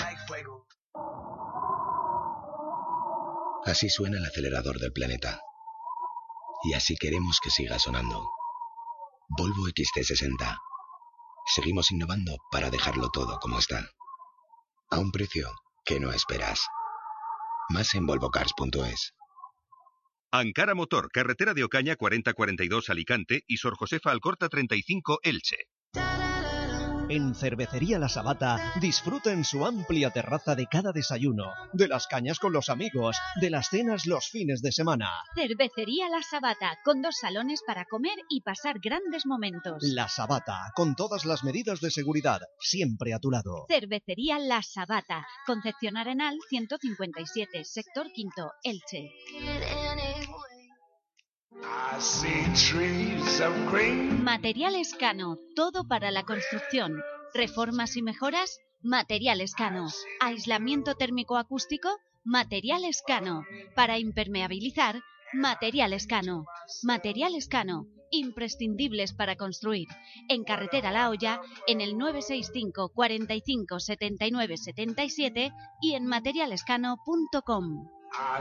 Así suena el acelerador del planeta. Y así queremos que siga sonando. Volvo XT60. Seguimos innovando para dejarlo todo como está. A un precio que no esperas. Más en volvocars.es. Ankara Motor, Carretera de Ocaña 4042 Alicante y Sor Josefa Alcorta 35 Elche. En Cervecería La Sabata disfruta en su amplia terraza de cada desayuno, de las cañas con los amigos, de las cenas los fines de semana. Cervecería La Sabata, con 2 salones para comer y pasar grandes momentos. La Sabata, con todas las medidas de seguridad, siempre a tu lado. Cervecería La Sabata, Concepción Arenal 157, sector quinto, Elche. Materiales Cano, todo para la construcción. Reformas y mejoras, Materiales Cano. Aislamiento térmico acústico, Materiales Cano. Para impermeabilizar, Materiales Cano. Materiales Cano, imprescindibles para construir. En Carretera La Hoya, en el 965 45 79 77 y en materialescano.com.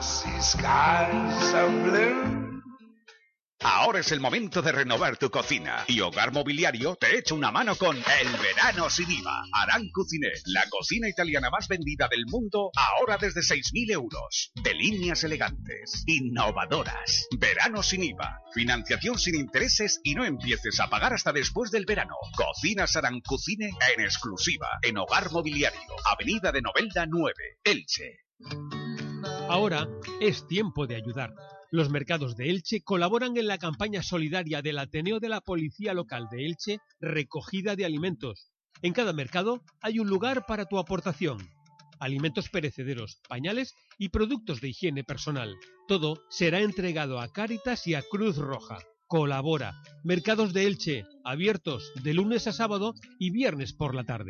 Ahora es el momento de renovar tu cocina y Hogar Mobiliario te echa una mano con El Verano Sin IVA. Aran Cuciné, la cocina italiana más vendida del mundo, ahora desde 6.000 euros. De líneas elegantes, innovadoras. Verano Sin IVA, financiación sin intereses y no empieces a pagar hasta después del verano. Cocinas Aran Cuciné en exclusiva en Hogar Mobiliario, Avenida de Novelda 9, Elche. Ahora es tiempo de ayudar. Los mercados de Elche colaboran en la campaña solidaria del Ateneo de la Policía Local de Elche, Recogida de Alimentos. En cada mercado hay un lugar para tu aportación. Alimentos perecederos, pañales y productos de higiene personal. Todo será entregado a Cáritas y a Cruz Roja. Colabora. Mercados de Elche, abiertos de lunes a sábado y viernes por la tarde.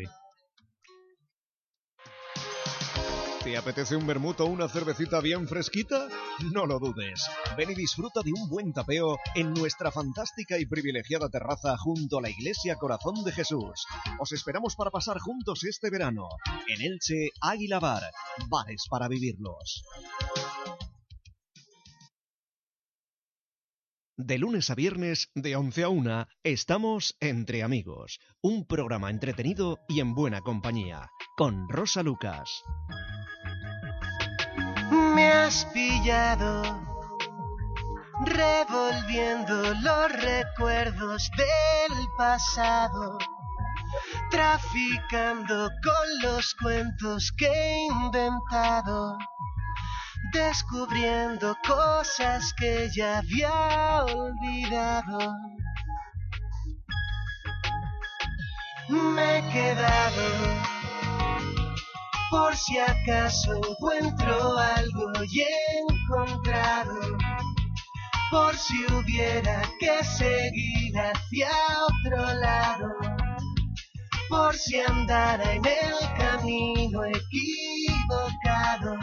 ¿Te apetece un vermut o una cervecita bien fresquita? No lo dudes. Ven y disfruta de un buen tapeo en nuestra fantástica y privilegiada terraza junto a la Iglesia Corazón de Jesús. Os esperamos para pasar juntos este verano. En Elche, Águila Bar. Bares para vivirlos. De lunes a viernes, de 11 a 1, estamos Entre Amigos. Un programa entretenido y en buena compañía. Con Rosa Lucas. Me has pillado revolviendo los recuerdos del pasado, traficando con los cuentos que he inventado, descubriendo cosas que ya había olvidado. Me he quedado por si acaso encuentro algo y he encontrado, por si hubiera que seguir hacia otro lado, por si andara en el camino equivocado.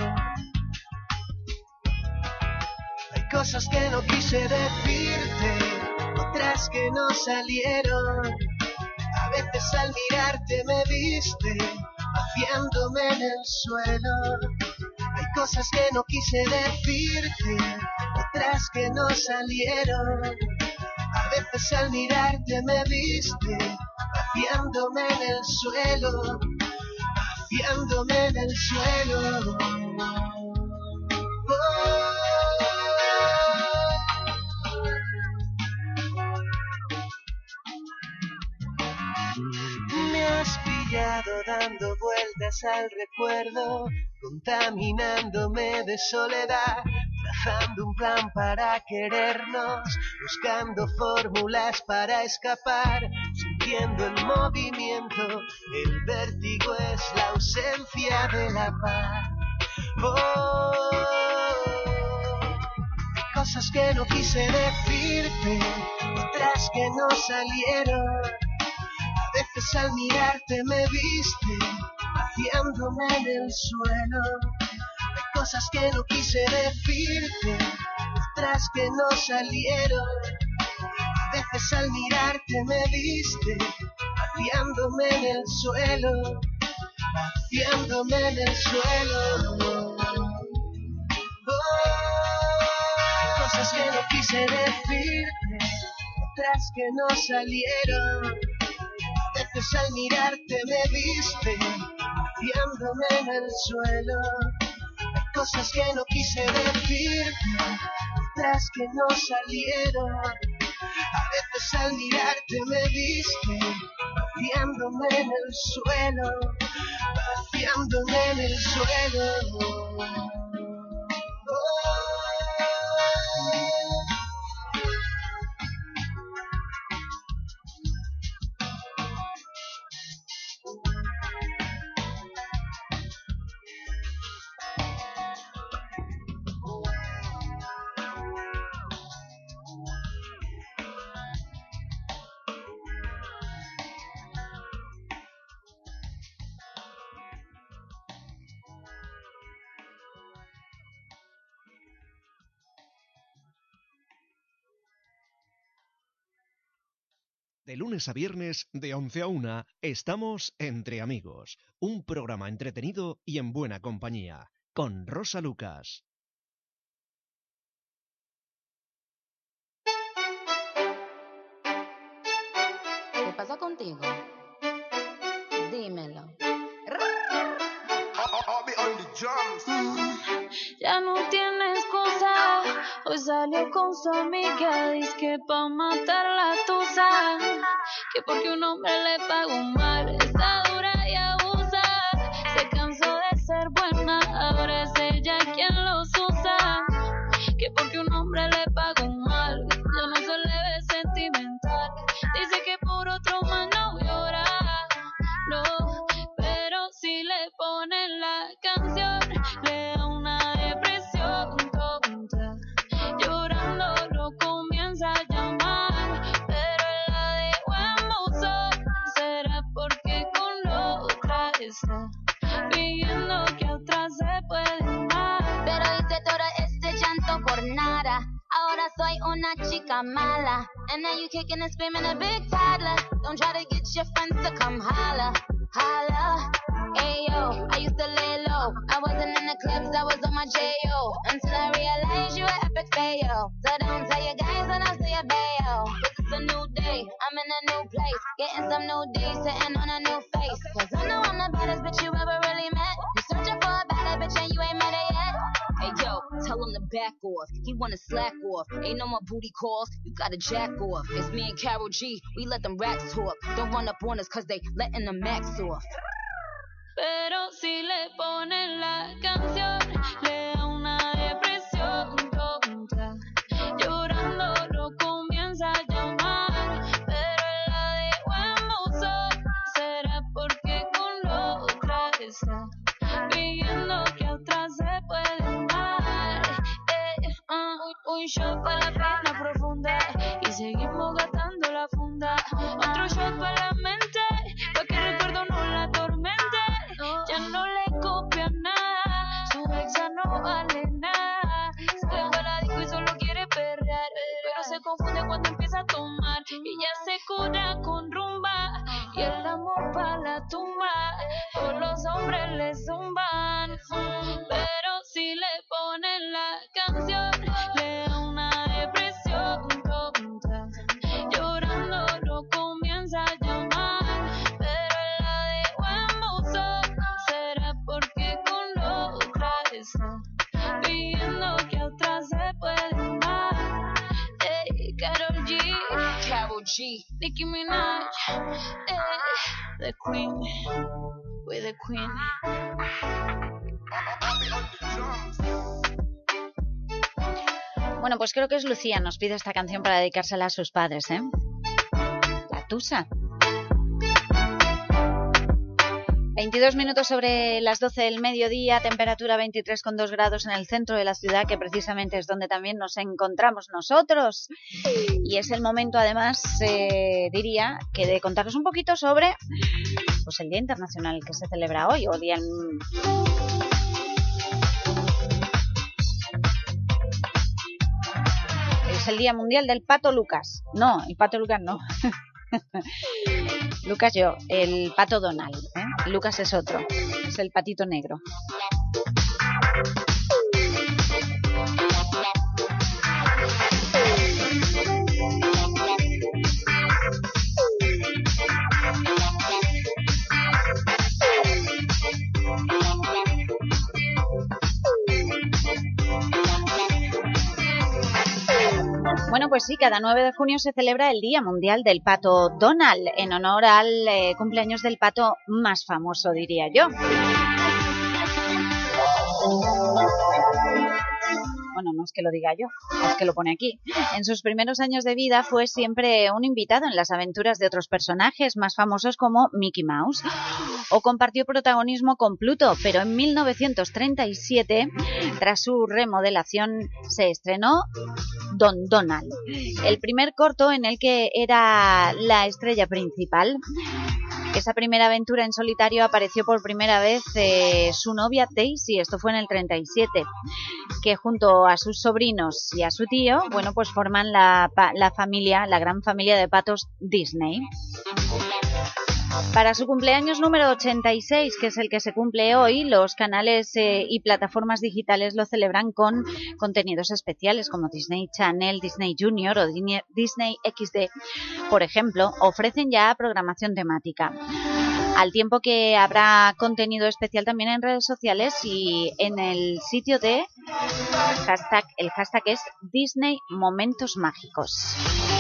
Hay cosas que no quise decirte, otras que no salieron. A veces al mirarte me viste vaciándome en el suelo. Hay cosas que no quise decirte, otras que no salieron. A veces al mirarte me viste vaciándome en el suelo, vaciándome en el suelo. callado dando vueltas al recuerdo, contaminándome de soledad, trazando un plan para querernos, buscando fórmulas para escapar, sintiendo el movimiento, el vértigo es la ausencia de la paz. Cosas que no quise decirte, otras que no salieron. A veces al mirarte me viste, vaciándome en el suelo. Hay cosas que no quise decirte, otras que no salieron. A veces al mirarte me viste, vaciándome en el suelo, vaciándome en el suelo. Cosas que no quise decirte, otras que no salieron. A veces al mirarte me viste, vaciándome en el suelo. Hay cosas que no quise decirte, otras que no salieron. A veces al mirarte me viste, vaciándome en el suelo, vaciándome en el suelo. De lunes a viernes, de 11 a 1, estamos Entre Amigos, un programa entretenido y en buena compañía, con Rosa Lucas. ¿Qué pasa contigo? Dímelo. Ya no tienes excusa. Hoy salió con su amiga, dizque pa' matar la tusa. Que porque un hombre le pagó mal, está dura y abusa. Se cansó de ser buena, ahora es ella quien los usa. Que porque un hombre le pagó mal, ya no se le ve sentimental. Dice que por otro más no llora, no, pero si le ponen la canción, le da una depresión tonta. Llorando lo comienza a llamar, pero él la dejó en buzón. Será porque con la otra está pidiendo que otra se puede amar. Pero hice todo este llanto por nada. Ahora soy una chica mala. And now you kicking and screaming a big toddler. Don't try to get your friends to come holla, holla. Ayo, I used to lay low. I wasn't in the clubs, I was on my J.O. Until I realized you were epic fail. So don't tell your guys when I say a bail. This is a new day, I'm in a new place. Getting some new days, sitting on a new face. Cause I know I'm the baddest bitch you ever really met. You searching for a better bitch and you ain't met her yet. Hey yo, tell him to back off. He wanna slack off. Ain't no more booty calls. You gotta jack off. It's me and Karol G. We let them racks talk. Don't run up on us cause they letting the max off. Pero si le ponen la canción, le da una depresión tonta. Llorando lo comienza a llamar, pero él la dejó en buzón. Será porque con la otra está pidiendo que otra se puede amar. Un shot para la pena profunda y seguimos gastando la funda. Otro shot para la mente, pa' que el recuerdo no la atormente. Ya no le copia nada, su ex ya no vale nada. Se fue a la disco y solo quiere perrear, pero se confunde cuando empieza a tomar. Y ya se cura con rumba y el amor pa' la tumba. Todos los hombres le zumban, pero si le ponen la canción, le da una depresión tonta. Llorando lo comienza a llamar, pero él la dejó en buzón. Será porque con la otra está pidiendo que otra se puede amar. Hey, Karol G, Karol G, Nicki Minaj, the queen, we're the queen. Bueno, pues creo que es Lucía, nos pide esta canción para dedicársela a sus padres, ¿eh? La Tusa. 22 minutos sobre las 12 del mediodía, temperatura 23,2 grados en el centro de la ciudad, que precisamente es donde también nos encontramos nosotros. Y es el momento, además, diría, que de contaros un poquito sobre pues, el Día Internacional que se celebra hoy, o Día... Es el Día Mundial del Pato Lucas. No, el Pato Lucas no. Lucas yo, el Pato Donald, ¿eh? Lucas es otro, es el patito negro. Bueno, pues sí, cada 9 de junio se celebra el Día Mundial del Pato Donald, en honor al cumpleaños del pato más famoso, diría yo. Bueno, no es que lo diga yo, es que lo pone aquí. En sus primeros años de vida fue siempre un invitado en las aventuras de otros personajes más famosos como Mickey Mouse, o compartió protagonismo con Pluto, pero en 1937, tras su remodelación, se estrenó Don Donald, el primer corto en el que era la estrella principal. Esa primera aventura en solitario apareció por primera vez su novia Daisy, esto fue en el 37, que junto a sus sobrinos y a su tío, bueno, pues forman la familia, la gran familia de patos Disney. Para su cumpleaños número 86, que es el que se cumple hoy, los canales y plataformas digitales lo celebran con contenidos especiales como Disney Channel, Disney Junior o Disney XD, por ejemplo, ofrecen ya programación temática. Al tiempo que habrá contenido especial también en redes sociales y en el sitio de el hashtag es Disney Momentos Mágicos.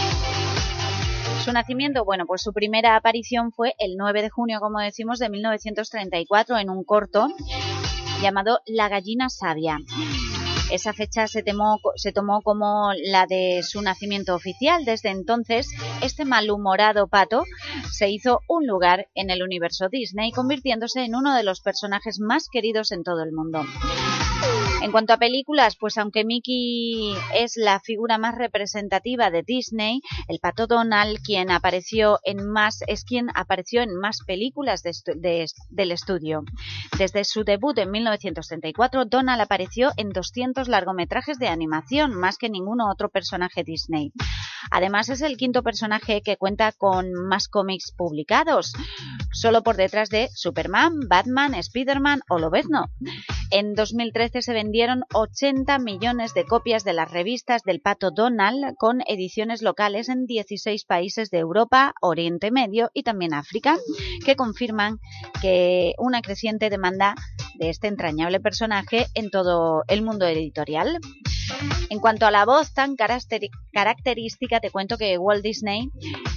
Su nacimiento, bueno, pues su primera aparición fue el 9 de junio, como decimos, de 1934 en un corto llamado La gallina sabia. Esa fecha se tomó como la de su nacimiento oficial. Desde entonces, este malhumorado pato se hizo un lugar en el universo Disney, convirtiéndose en uno de los personajes más queridos en todo el mundo. En cuanto a películas, pues aunque Mickey es la figura más representativa de Disney, el pato Donald, quien apareció en más películas del estudio. Desde su debut en 1934, Donald apareció en 200 largometrajes de animación, más que ningún otro personaje Disney. Además, es el quinto personaje que cuenta con más cómics publicados, solo por detrás de Superman, Batman, Spiderman o Lobezno. En 2013 se vendieron 80 millones de copias de las revistas del pato Donald, con ediciones locales en 16 países de Europa, Oriente Medio y también África, que confirman que una creciente demanda de este entrañable personaje en todo el mundo editorial. En cuanto a la voz tan característica, te cuento que Walt Disney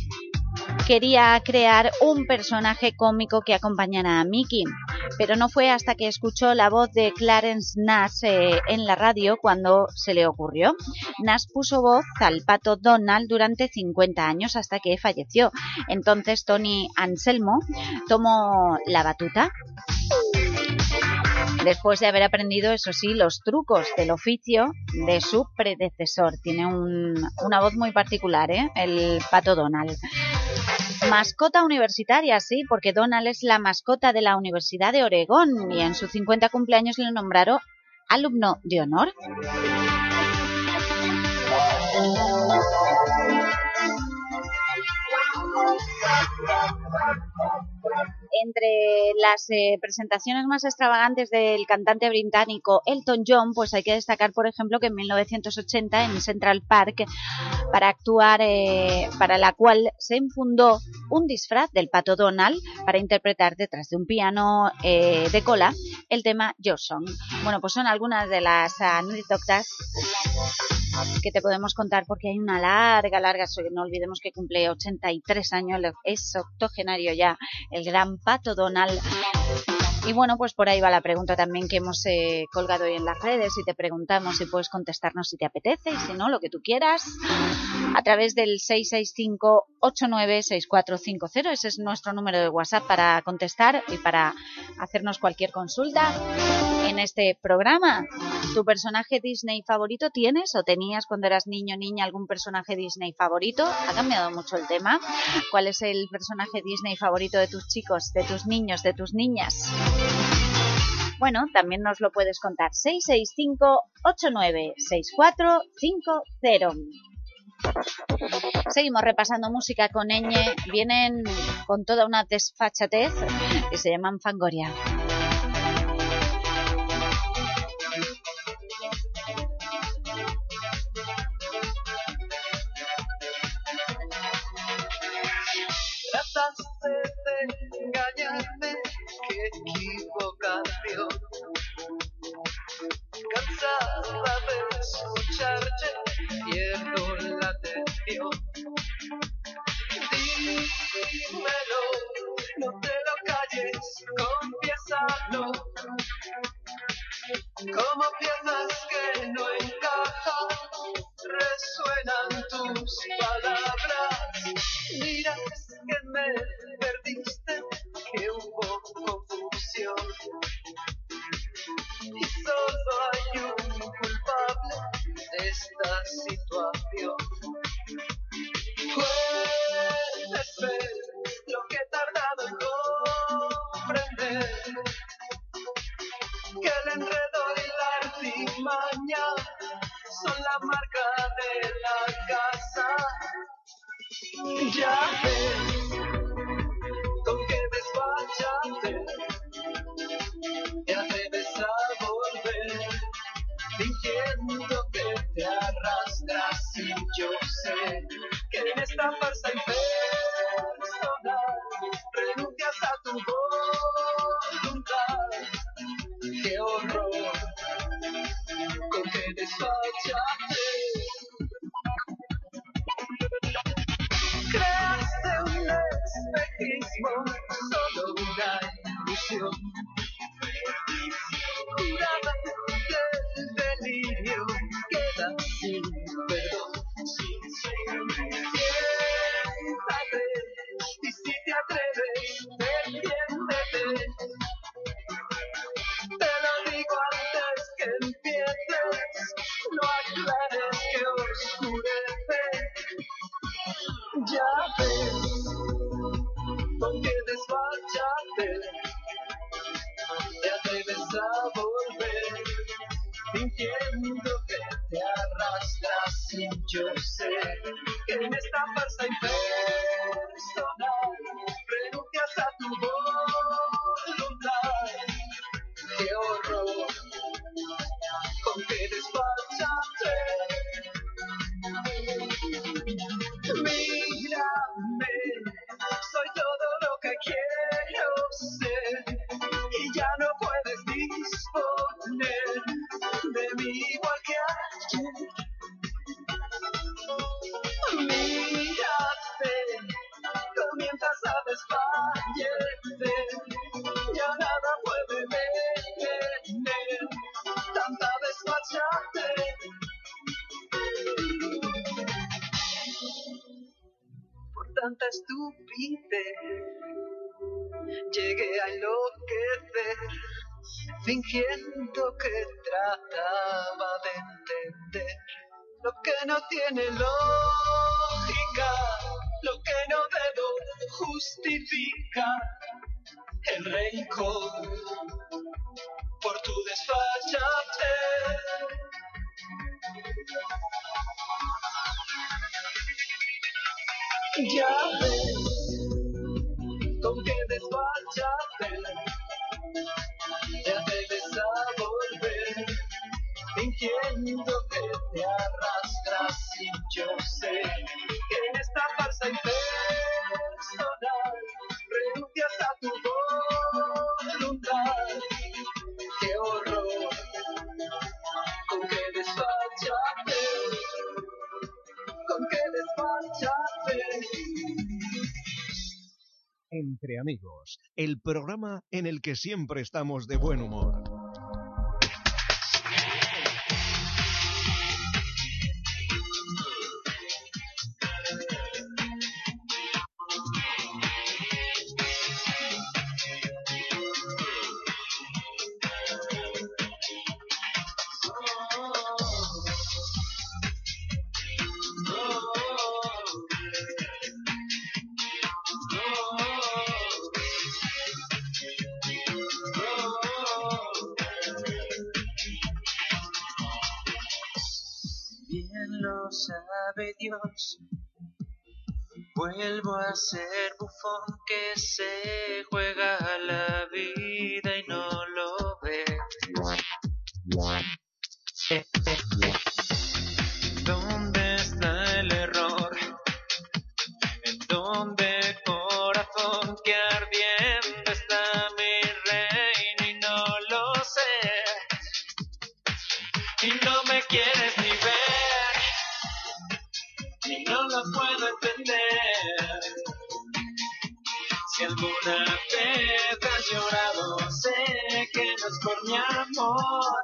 quería crear un personaje cómico que acompañara a Mickey, pero no fue hasta que escuchó la voz de Clarence Nash en la radio cuando se le ocurrió. Nash puso voz al pato Donald durante 50 años hasta que falleció. Entonces Tony Anselmo tomó la batuta, después de haber aprendido, eso sí, los trucos del oficio de su predecesor. Tiene una voz muy particular, el pato Donald. Mascota universitaria, sí, porque Donald es la mascota de la Universidad de Oregón y en su 50 cumpleaños le nombraron alumno de honor. Entre las presentaciones más extravagantes del cantante británico Elton John, pues hay que destacar, por ejemplo, que en 1980 en Central Park, para actuar, para la cual se enfundó un disfraz del pato Donald para interpretar detrás de un piano de cola el tema Your Song. Bueno, pues son algunas de las anécdotas que te podemos contar porque hay una larga, no olvidemos que cumple 83 años, es octogenario ya, el gran Pato Donald. Y bueno, pues por ahí va la pregunta también que hemos colgado hoy en las redes y te preguntamos si puedes contestarnos si te apetece y si no, lo que tú quieras, a través del 665-896450. Ese es nuestro número de WhatsApp para contestar y para hacernos cualquier consulta en este programa. ¿Tu personaje Disney favorito tienes o tenías cuando eras niño o niña algún personaje Disney favorito? Ha cambiado mucho el tema. ¿Cuál es el personaje Disney favorito de tus chicos, de tus niños, de tus niñas? Bueno, también nos lo puedes contar. 665-896450. Seguimos repasando música con Eñe. Vienen con toda una desfachatez que se llaman Fangoria. Trataste de engañarme, qué equivocación. Cansada de escucharte, pierdo la atención. Dímelo, no te lo calles, confiésalo. Como piezas que no encajan, resuenan tus palabras. Mira, es que me perdiste, que hubo confusión. Y solo hay un culpable de esta situación. Puedes ver lo que he tardado en comprender, que el enredo y la artimaña son la marca de la casa. Ya ves con qué desfachate te atreves a volver, fingiendo que te arrastras, y yo sé que en esta farsa impersonal renuncias a tu voluntad. ¡Qué horror! Con qué desfachate creaste un espejismo, solo una ilusión. Curada del delirio, queda sin perdón. Siéntate y si te atreves, defiéndete. Te lo digo antes que empieces, no aclares que oscurece. Ya ves con qué desfachate te atreves a volver, fingiendo que te arrastras, y yo sé que en esta farsa impersonal renuncias a tu voluntad. ¡Qué horror! Con qué desfachate. Mírame, soy todo lo que quiero ser, y ya no puedes disponer de mí igual que ayer. Mírate, comienzas a desfallecer, ya nada puede detener tanta desfachate. Por tanta estupidez llegué a enloquecer, fingiendo que trataba de entender lo que no tiene lógica, lo que no debo justificar. El rencor por tu desfachate. Ya ves con qué desfachate te atreves a volver, fingiendo que te arrastras, y yo sé que en esta farsa impersonal renuncias a tu voluntad. ¡Qué horror! Con qué desfachate. Entre amigos, el programa en el que siempre estamos de buen humor. Sabe Dios, vuelvo a ser bufón que se juega la vida y no lo ve. ¿Dónde está el error? ¿En dónde, corazón, que ardiendo está mi reino y no lo sé? Y no me quieres ni ver. Y no lo puedo entender. Si alguna vez has llorado, sé que no es por mi amor.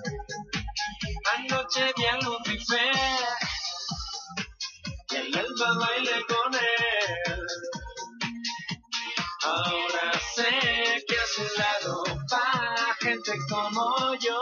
Anoche vi a Lucifer y el alba bailé con él. Ahora sé que a su lado va gente como yo.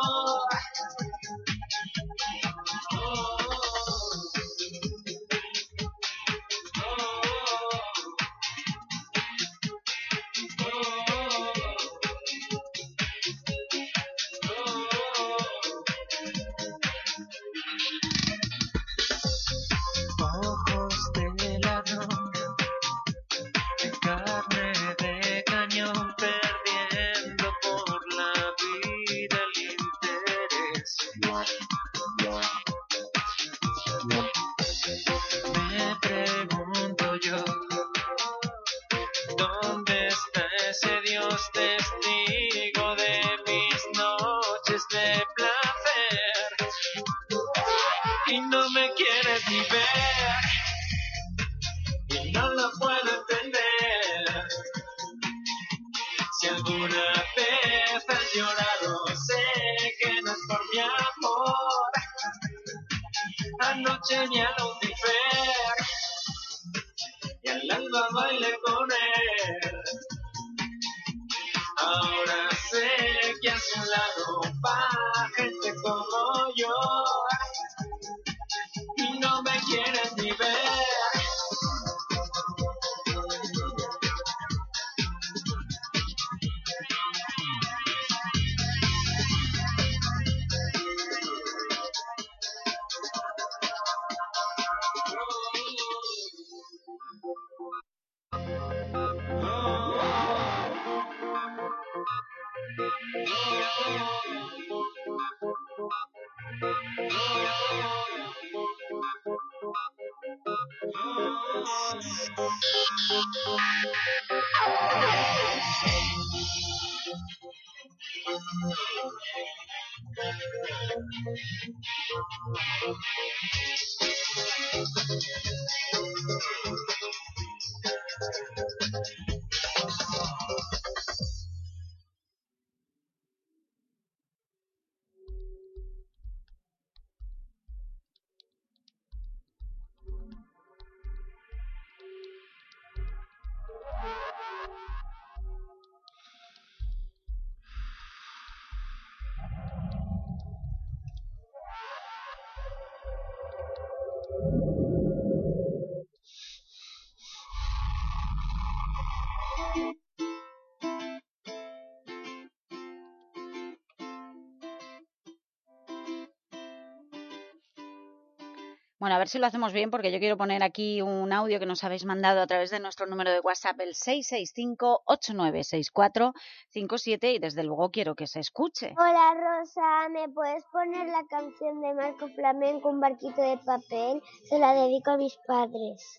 Anoche vi a Lucifer y al alba bailé con él. Ahora sé que a su lado va gente como yo y no me quieres ni ver. Bueno, a ver si lo hacemos bien, porque yo quiero poner aquí un audio que nos habéis mandado a través de nuestro número de WhatsApp, el 665-896457, y desde luego quiero que se escuche. Hola Rosa, ¿me puedes poner la canción de Marco Flamenco, Un barquito de papel? Se la dedico a mis padres.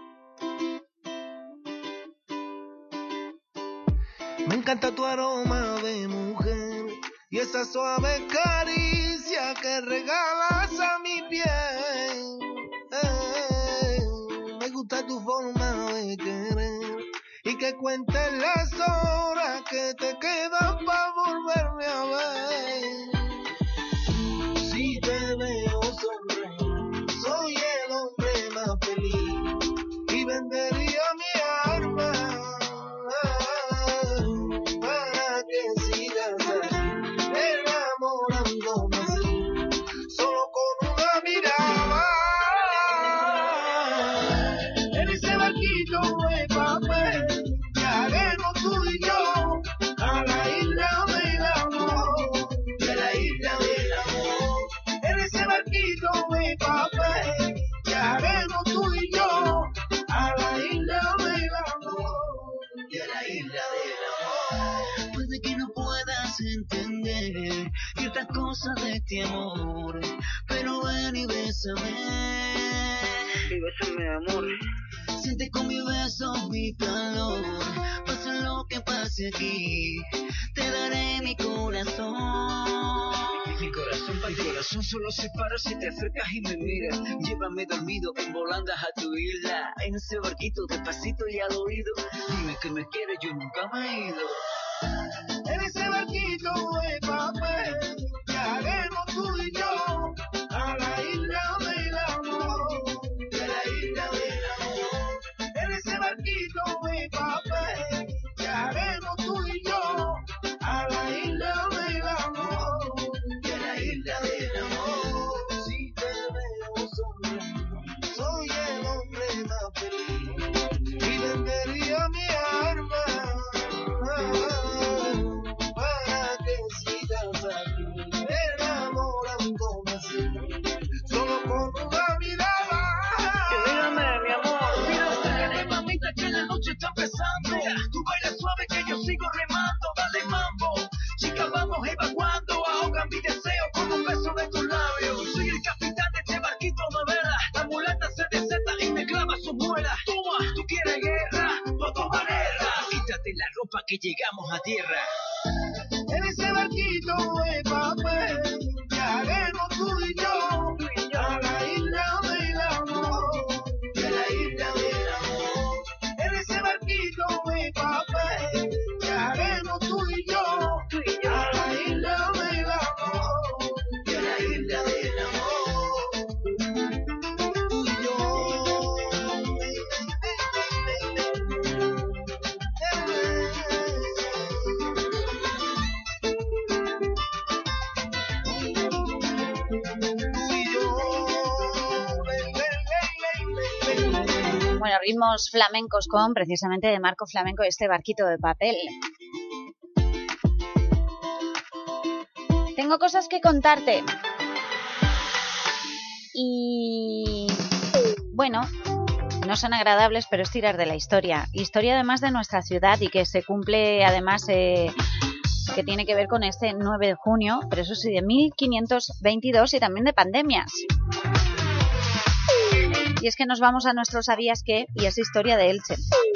Me encanta tu aroma de mujer y esa suave caricia que regalas a mi piel. Me gusta tu forma de querer y que cuentes las horas que te quedan para volverme a ver. Si te veo sonreír, soy el hombre más feliz y vendería mi alma para que sigas aquí enamorándome así, solo con una mirada. En ese barquito de papel viajaremos tú y yo a la isla del amor, de la isla del amor. En ese barquito de papel viajaremos tú y yo a la isla del amor, de la isla del amor. Puede que no puedas entender ciertas cosas de este amor, pero ven y bésame. Y bésame, amor. Siente con mi beso mi calor, pase lo que pase aquí, te daré mi corazón. Mi corazón solo se para si te acercas y me miras. Llévame dormido en volandas a tu isla, en ese barquito despacito y al oído. Dime que me quieres, yo nunca me he ido. En ese barquito de papel viajaremos tú y yo a la isla del amor, de la isla del amor. En ese barquito de papel viajaremos tú y yo a la isla del amor, de la isla del amor. Si te veo sonreír, soy el hombre más feliz y vendería mi alma para que sigas aquí enamorándome así, solo con una mirada. Dígame, mi amor, mira, mamita, que la noche está empezando. Tú bailas suave que yo sigo remando, dale mambo. Chica, vamos evacuando, ahoga mi deseo con un beso de tus labios. Soy el capitán de este barquito de vela, la mulata se desata y me clava su muela. Toma, tú quieres guerra, no toma guerra. Quítate la ropa que llegamos a tierra. En ese barquito de papel viajaremos tú y yo a la isla del amor, de la isla del amor. En ese barquito de papel viajaremos tú y yo a la isla del amor, de la isla del amor. Tú y yo. Bueno, ritmos flamencos con precisamente de Marco Flamenco, este barquito de papel. Tengo cosas que contarte. Y bueno, no son agradables, pero es tirar de la historia. Historia además de nuestra ciudad y que se cumple además, que tiene que ver con este 9 de junio, pero eso sí, de 1522 y también de pandemias. Y es que nos vamos a nuestro ¿sabías qué? Y es historia de Elche.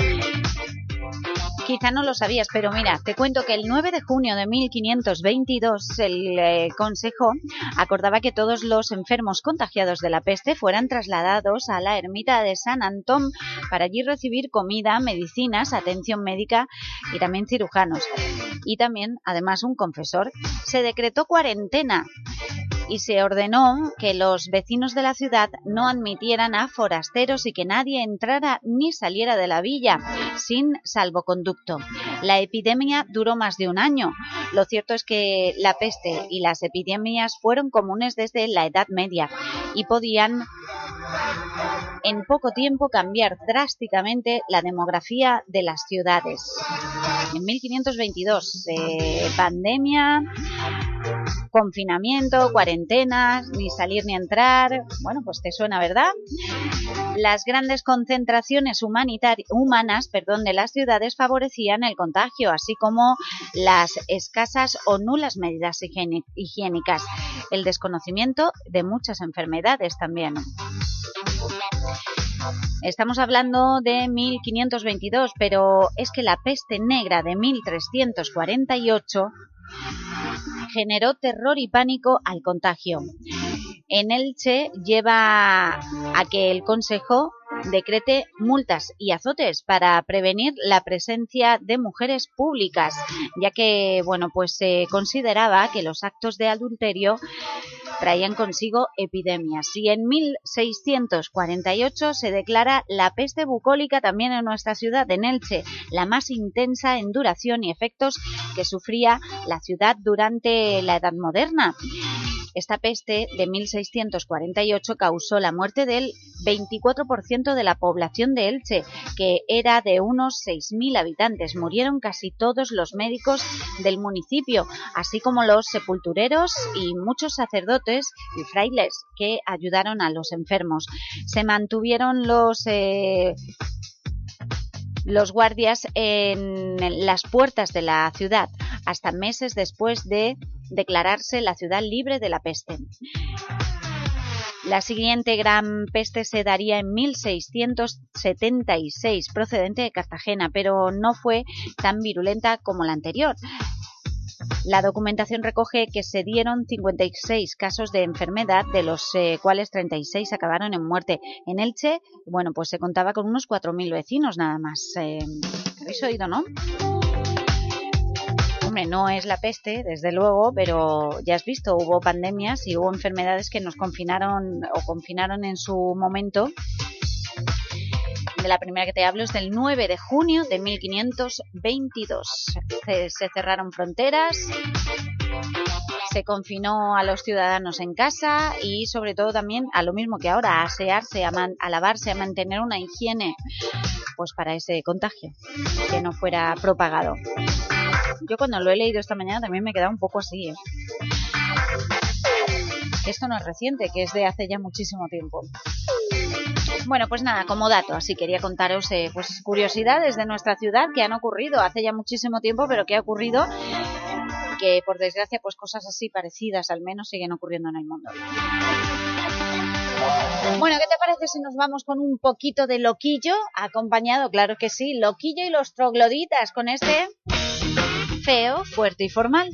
Quizá no lo sabías, pero mira, te cuento que el 9 de junio de 1522 el Consejo acordaba que todos los enfermos contagiados de la peste fueran trasladados a la ermita de San Antón para allí recibir comida, medicinas, atención médica y también cirujanos. Y también, además, un confesor. Se decretó cuarentena y se ordenó que los vecinos de la ciudad no admitieran a forasteros y que nadie entrara ni saliera de la villa sin salvoconducto. La epidemia duró más de un año. Lo cierto es que la peste y las epidemias fueron comunes desde la Edad Media y podían en poco tiempo cambiar drásticamente la demografía de las ciudades. En 1522, pandemia, confinamiento, cuarentenas, ni salir ni entrar. Bueno, pues te suena, ¿verdad? Las grandes concentraciones humanas de las ciudades favorecían el contagio, así como las escasas o nulas medidas higiénicas, el desconocimiento de muchas enfermedades también. Estamos hablando de 1522, pero es que la peste negra de 1348 generó terror y pánico al contagio. En Elche lleva a que el Consejo decrete multas y azotes para prevenir la presencia de mujeres públicas, ya que bueno, pues se consideraba que los actos de adulterio traían consigo epidemias. Y en 1648 se declara la peste bucólica también en nuestra ciudad, en Elche, la más intensa en duración y efectos que sufría la ciudad durante la Edad Moderna. Esta peste de 1648 causó la muerte del 24% de la población de Elche, que era de unos 6.000 habitantes. Murieron casi todos los médicos del municipio, así como los sepultureros y muchos sacerdotes y frailes que ayudaron a los enfermos. Se mantuvieron los guardias en las puertas de la ciudad hasta meses después de declararse la ciudad libre de la peste. La siguiente gran peste se daría en 1676, procedente de Cartagena, pero no fue tan virulenta como la anterior. La documentación recoge que se dieron 56 casos de enfermedad, de los cuales 36 acabaron en muerte. En Elche, bueno, pues se contaba con unos 4.000 vecinos nada más. ¿Habéis oído, no? Hombre, no es la peste, desde luego, pero ya has visto, hubo pandemias y hubo enfermedades que nos confinaron en su momento. De la primera que te hablo es del 9 de junio de 1522. Se cerraron fronteras, se confinó a los ciudadanos en casa y sobre todo también a lo mismo que ahora, a asearse, a lavarse, a mantener una higiene, pues para ese contagio, que no fuera propagado. Yo cuando lo he leído esta mañana también me he quedado un poco así, ¿eh? Esto no es reciente, que es de hace ya muchísimo tiempo. Bueno, pues nada, como dato, así quería contaros pues curiosidades de nuestra ciudad que han ocurrido hace ya muchísimo tiempo, pero que ha ocurrido, que por desgracia pues cosas así parecidas al menos siguen ocurriendo en el mundo. Bueno, ¿qué te parece si nos vamos con un poquito de Loquillo? Acompañado, claro que sí, Loquillo y los trogloditas con este Feo, Fuerte y Formal.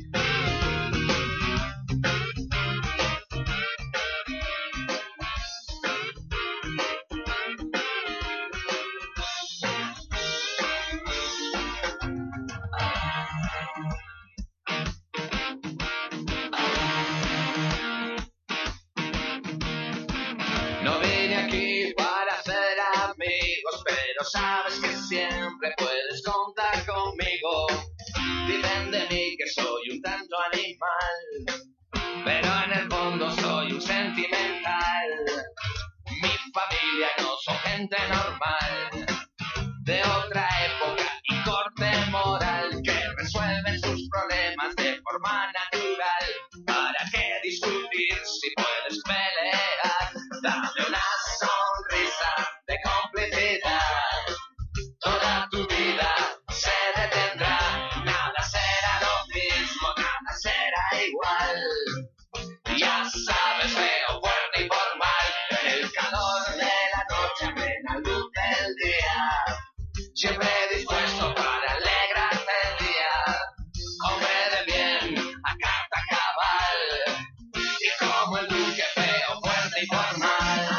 No vine aquí para ser amigos, pero sabes que siempre puedes contar conmigo. Dicen de mí que soy un tanto animal, pero en el fondo soy un sentimental. Mi familia no son gente normal, de otra época y corte moral, que resuelven sus problemas de forma natural. ¿Para qué discutir si puedes pelear? Dame una sonrisa de complicidad. Toda tu vida se detendrá, nada será lo mismo, nada será igual. Ya sabes, feo, fuerte y formal, el calor de la noche a plena luz del día, siempre dispuesto para alegrarte el día. Hombre de bien, a carta cabal, y como el duque, feo, fuerte y formal.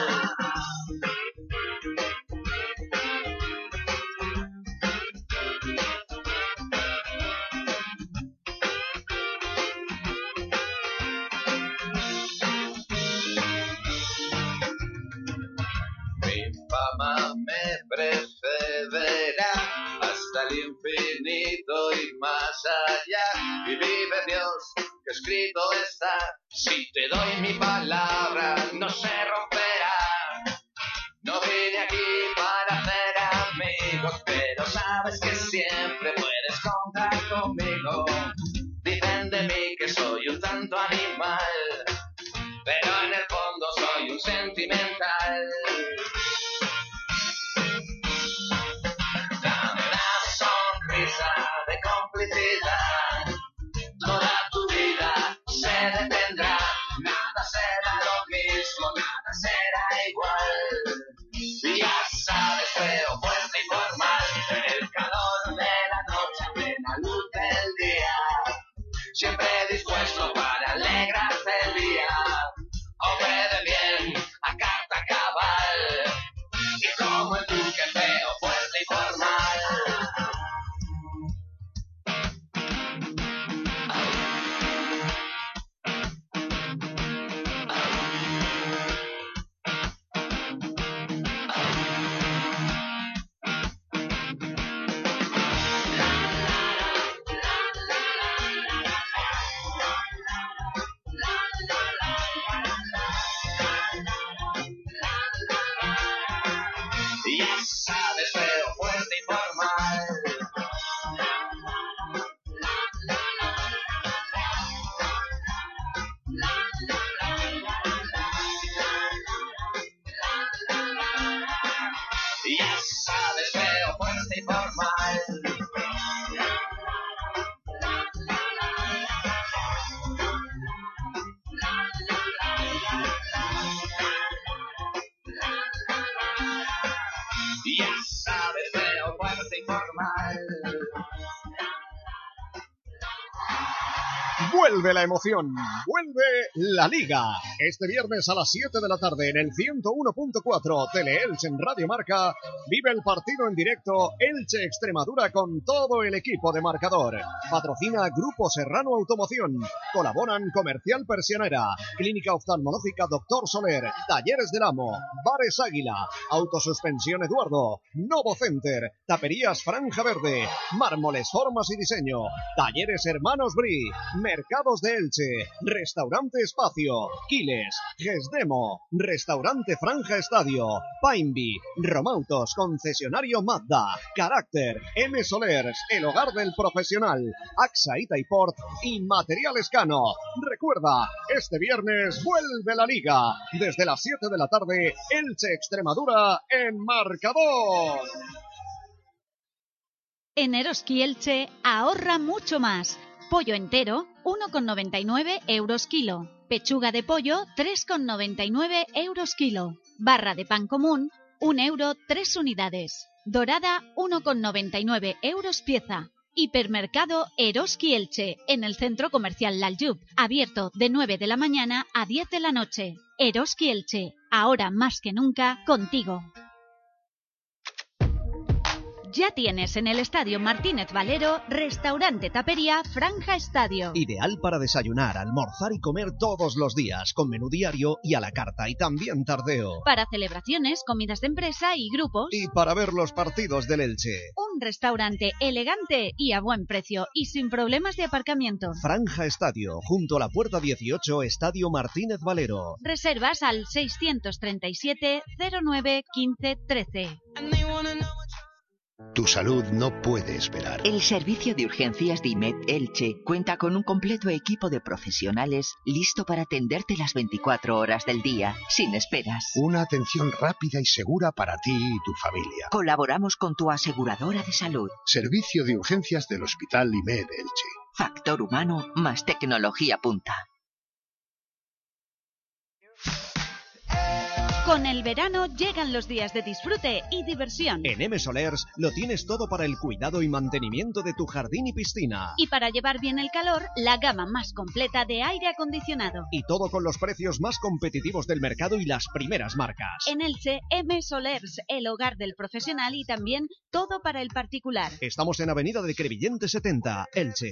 Mi fama me precederá hasta el infinito y más allá. Y vive Dios, que escrito está, si te doy mi palabra no se romperá. No vine aquí para hacer amigos, pero sabes que siempre puedes contar conmigo. Dicen de mí que soy un tanto animal, pero en el fondo soy un sentimental. Dame una sonrisa de complicidad. Toda tu vida se detendrá, nada será lo mismo, nada será igual. Ya sabes, feo, fuerte y formal, en el calor de la noche a plena luz del día, siempre dispuesto para alegrarte el día. Hombre de bien, a carta cabal, normal. Vuelve la emoción, vuelve la Liga. Este viernes a las 7 de la tarde en el 101.4 Tele-Elche en Radio Marca, vive el partido en directo Elche-Extremadura con todo el equipo de marcador. Patrocina Grupo Serrano Automoción. Colaboran Comercial Persianera, Clínica Oftalmológica Dr. Soler, Talleres del Amo, Bares Águila, Autosuspensión Eduardo, Novo Center, Taperías Franja Verde, Mármoles Formas y Diseño, Talleres Hermanos Bri, Mercados de Elche, Restaurante Espacio, Quiles, Gesdemo, Restaurante Franja Estadio, Painby, Romautos, Concesionario Mazda, Carácter, M Solers, El Hogar del Profesional, AXA Itaiport y Material Escano. Recuerda, este viernes vuelve la Liga, desde las 7 de la tarde, Elche Extremadura en marcador. En Eroski Elche ahorra mucho más. Pollo entero, 1,99 € kilo. Pechuga de pollo, 3,99 € kilo. Barra de pan común, 1 euro 3 unidades. Dorada, 1,99 € pieza. Hipermercado Eroski Elche, en el Centro Comercial Laljub, abierto de 9 de la mañana a 10 de la noche. Eroski Elche, ahora más que nunca, contigo. Ya tienes en el Estadio Martínez Valero, restaurante tapería Franja Estadio. Ideal para desayunar, almorzar y comer todos los días, con menú diario y a la carta y también tardeo. Para celebraciones, comidas de empresa y grupos. Y para ver los partidos del Elche. Un restaurante elegante y a buen precio y sin problemas de aparcamiento. Franja Estadio, junto a la puerta 18, Estadio Martínez Valero. Reservas al 637 09 15 13. Tu salud no puede esperar. El servicio de urgencias de IMED Elche cuenta con un completo equipo de profesionales listo para atenderte las 24 horas del día, sin esperas. Una atención rápida y segura para ti y tu familia. Colaboramos con tu aseguradora de salud. Servicio de urgencias del Hospital IMED Elche. Factor humano más tecnología punta. Con el verano llegan los días de disfrute y diversión. En M Solers lo tienes todo para el cuidado y mantenimiento de tu jardín y piscina. Y para llevar bien el calor, la gama más completa de aire acondicionado. Y todo con los precios más competitivos del mercado y las primeras marcas. En Elche, M Solers, el hogar del profesional y también todo para el particular. Estamos en Avenida de Crevillente 70, Elche.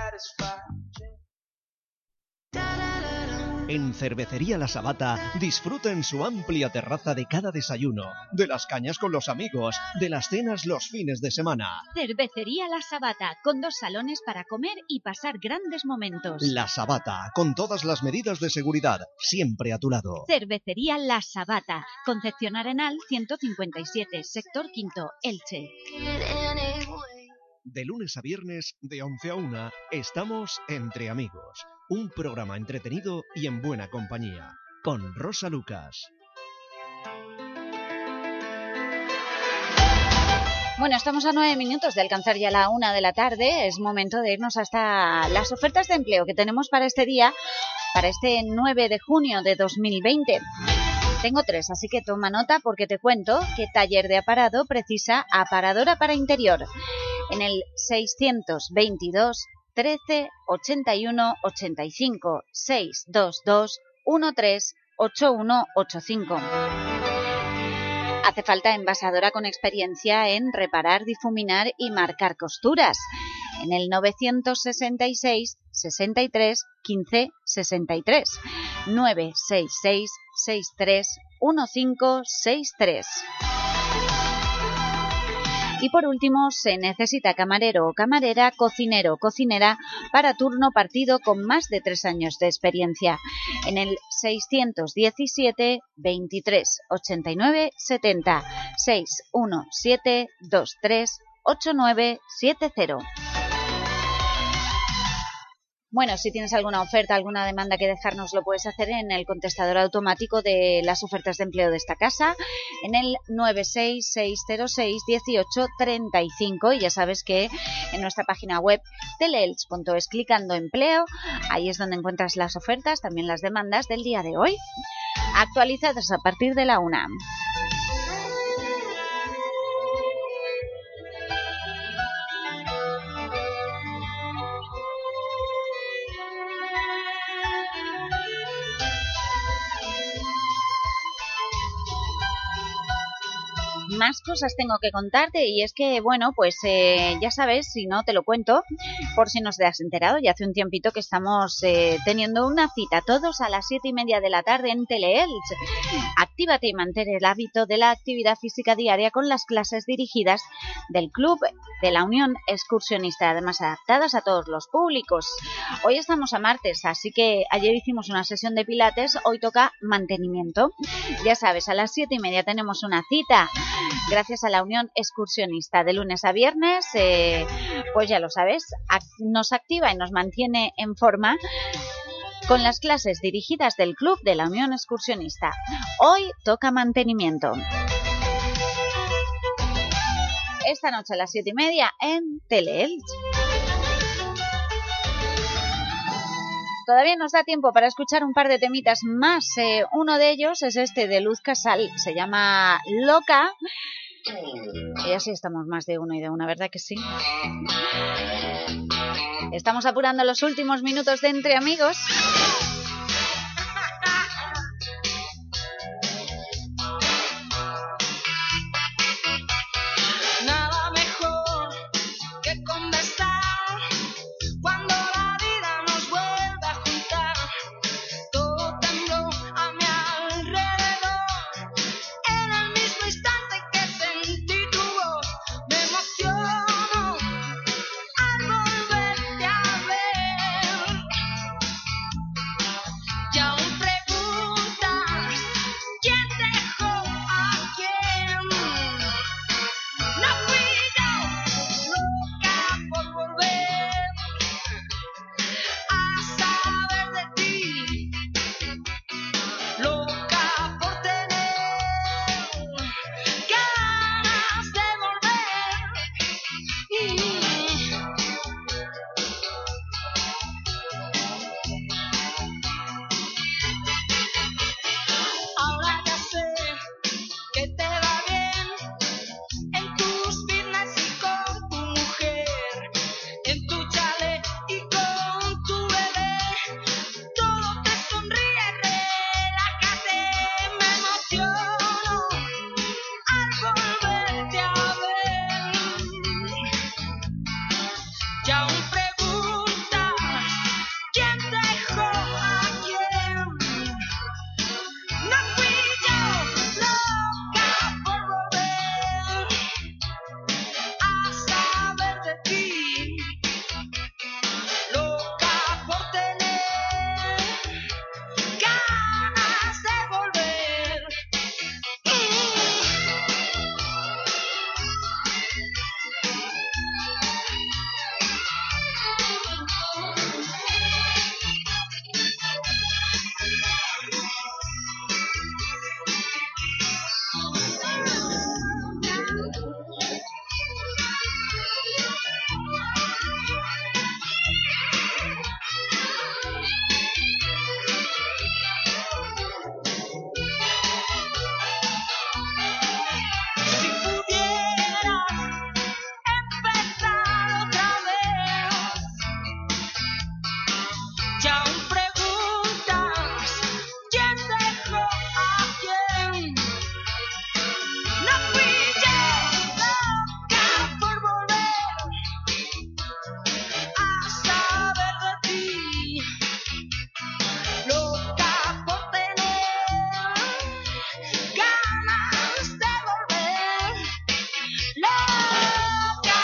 En Cervecería La Sabata disfruta en su amplia terraza de cada desayuno, de las cañas con los amigos, de las cenas los fines de semana. Cervecería La Sabata, con 2 salones para comer y pasar grandes momentos. La Sabata, con todas las medidas de seguridad, siempre a tu lado. Cervecería La Sabata, Concepción Arenal 157, sector quinto, Elche. De lunes a viernes, de 11 a 1, estamos Entre Amigos. Un programa entretenido y en buena compañía. Con Rosa Lucas. Bueno, estamos a 9 minutos de alcanzar ya la 1 de la tarde. Es momento de irnos hasta las ofertas de empleo que tenemos para este día, para este 9 de junio de 2020. Tengo 3, así que toma nota porque te cuento que Taller de Aparado precisa aparadora para interior. En el 622 13 81 85 622 13 81 85. Hace falta envasadora con experiencia en reparar, difuminar y marcar costuras. En el 966 63 15 63 966 63 1563. Y por último, se necesita camarero o camarera, cocinero o cocinera para turno partido con más de 3 años de experiencia. En el 617 23 89 70 617 23 89 70. Bueno, si tienes alguna oferta, alguna demanda que dejarnos, lo puedes hacer en el contestador automático de las ofertas de empleo de esta casa, en el 966061835, y ya sabes que en nuestra página web teleelch.es, clicando empleo, ahí es donde encuentras las ofertas, también las demandas del día de hoy, actualizadas a partir de la 1. más cosas tengo que contarte y es que, bueno, pues ya sabes, si no te lo cuento, por si no te has enterado, ya hace un tiempito que estamos teniendo una cita todos a las 7:30 de la tarde en Teleelch. Actívate y mantén el hábito de la actividad física diaria con las clases dirigidas del Club de la Unión Excursionista, además adaptadas a todos los públicos. Hoy estamos a martes, así que ayer hicimos una sesión de pilates, hoy toca mantenimiento. Ya sabes, a las 7:30 tenemos una cita, gracias a la Unión Excursionista, de lunes a viernes, pues ya lo sabes, nos activa y nos mantiene en forma con las clases dirigidas del Club de la Unión Excursionista. Hoy toca mantenimiento. Esta noche a las 7:30 en Teleelch. Todavía nos da tiempo para escuchar un par de temitas más. Uno de ellos es este de Luz Casal, se llama Loca. Y así estamos más de uno y de una, ¿verdad que sí? Estamos apurando los últimos minutos de Entre Amigos. Nada mejor que conversar cuando la vida nos vuelve a juntar. Todo tembló a mi alrededor en el mismo instante que sentí tu voz. Me emociono al volverte a ver. Y aún preguntas quién dejó a quién. No fui yo, loca por volver a saber de ti, loca por tener ganas de volver. Ahora ya sé que te va bien en tus piernas y con tu mujer, en tu chalet y con tu bebé. Todo te sonríe, relájate. Me emociono al volverte a ver. Y aún preguntas quién dejó a quién. No fui yo, loca por volver a saber de ti, loca por tener ganas de volver. Si pudieras empezar otra vez, y aún preguntas quién dejó a quién. No fui yo, loca por volver a saber de ti, loca por tener ganas de volver, loca.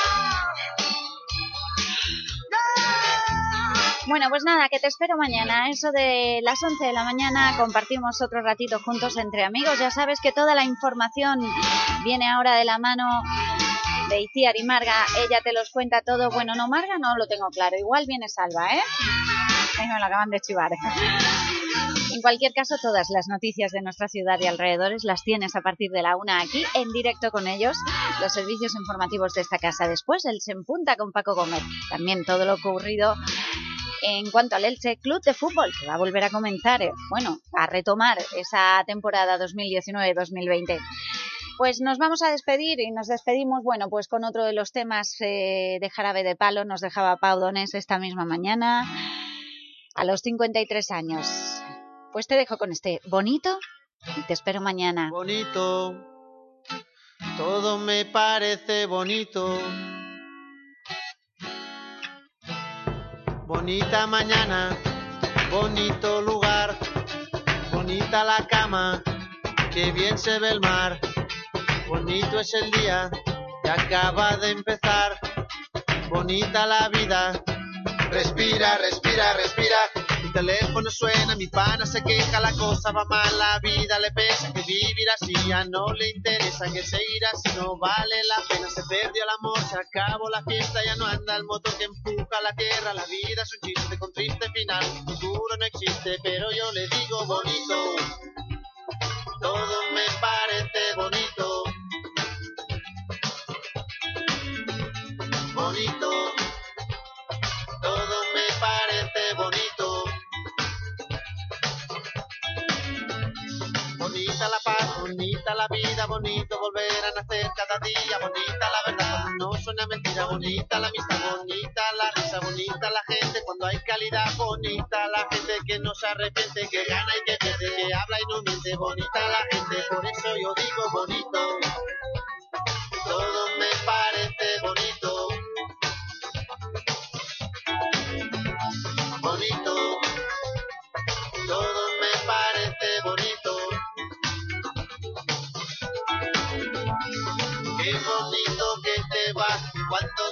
Bueno, pues nada, que te espero mañana. A eso de las 11 de la mañana compartimos otro ratito juntos entre amigos. Ya sabes que toda la información viene ahora de la mano de Itziar y Marga. Ella te los cuenta todo. Bueno, no, Marga no lo tengo claro. Igual viene Salva, ¿eh? Ay, me lo acaban de chivar. En cualquier caso, todas las noticias de nuestra ciudad y alrededores las tienes a partir de la 1 aquí, en directo con ellos, los servicios informativos de esta casa. Después, el Se en Punta con Paco Gómez. También todo lo ocurrido en cuanto al Elche Club de Fútbol, que va a volver a comenzar, bueno, a retomar esa temporada 2019-2020. Pues nos vamos a despedir y nos despedimos, bueno, pues con otro de los temas de Jarabe de Palo. Nos dejaba Pau Donés esta misma mañana, a los 53 años. Pues te dejo con este bonito y te espero mañana. Bonito, todo me parece bonito. Bonita mañana, bonito lugar, bonita la cama, que bien se ve el mar. Bonito es el día que acaba de empezar, bonita la vida. Respira, respira, respira. Mi teléfono suena, mi pana se queja, la cosa va mal, la vida le pesa, que vivir así ya no le interesa, que seguir así no vale la pena. Se perdió el amor, se acabó la fiesta, ya no anda el motor que empuja la tierra. La vida es un chiste con triste final, futuro no existe, pero yo le digo bonito. Todo me parece bonito. Bonito. Todo me parece bonito. Bonita la paz, bonita la vida, bonito volver a nacer cada día. Bonita la verdad cuando no suena mentira, bonita la amistad, bonita la risa, bonita la gente cuando hay calidad. Bonita la gente que no se arrepiente, que gana y que pierde, que habla y no miente. Bonita la gente, por eso yo digo bonito. Todo me parece bonito. Bonito, todo me parece bonito. Qué bonito que te vas, cuánto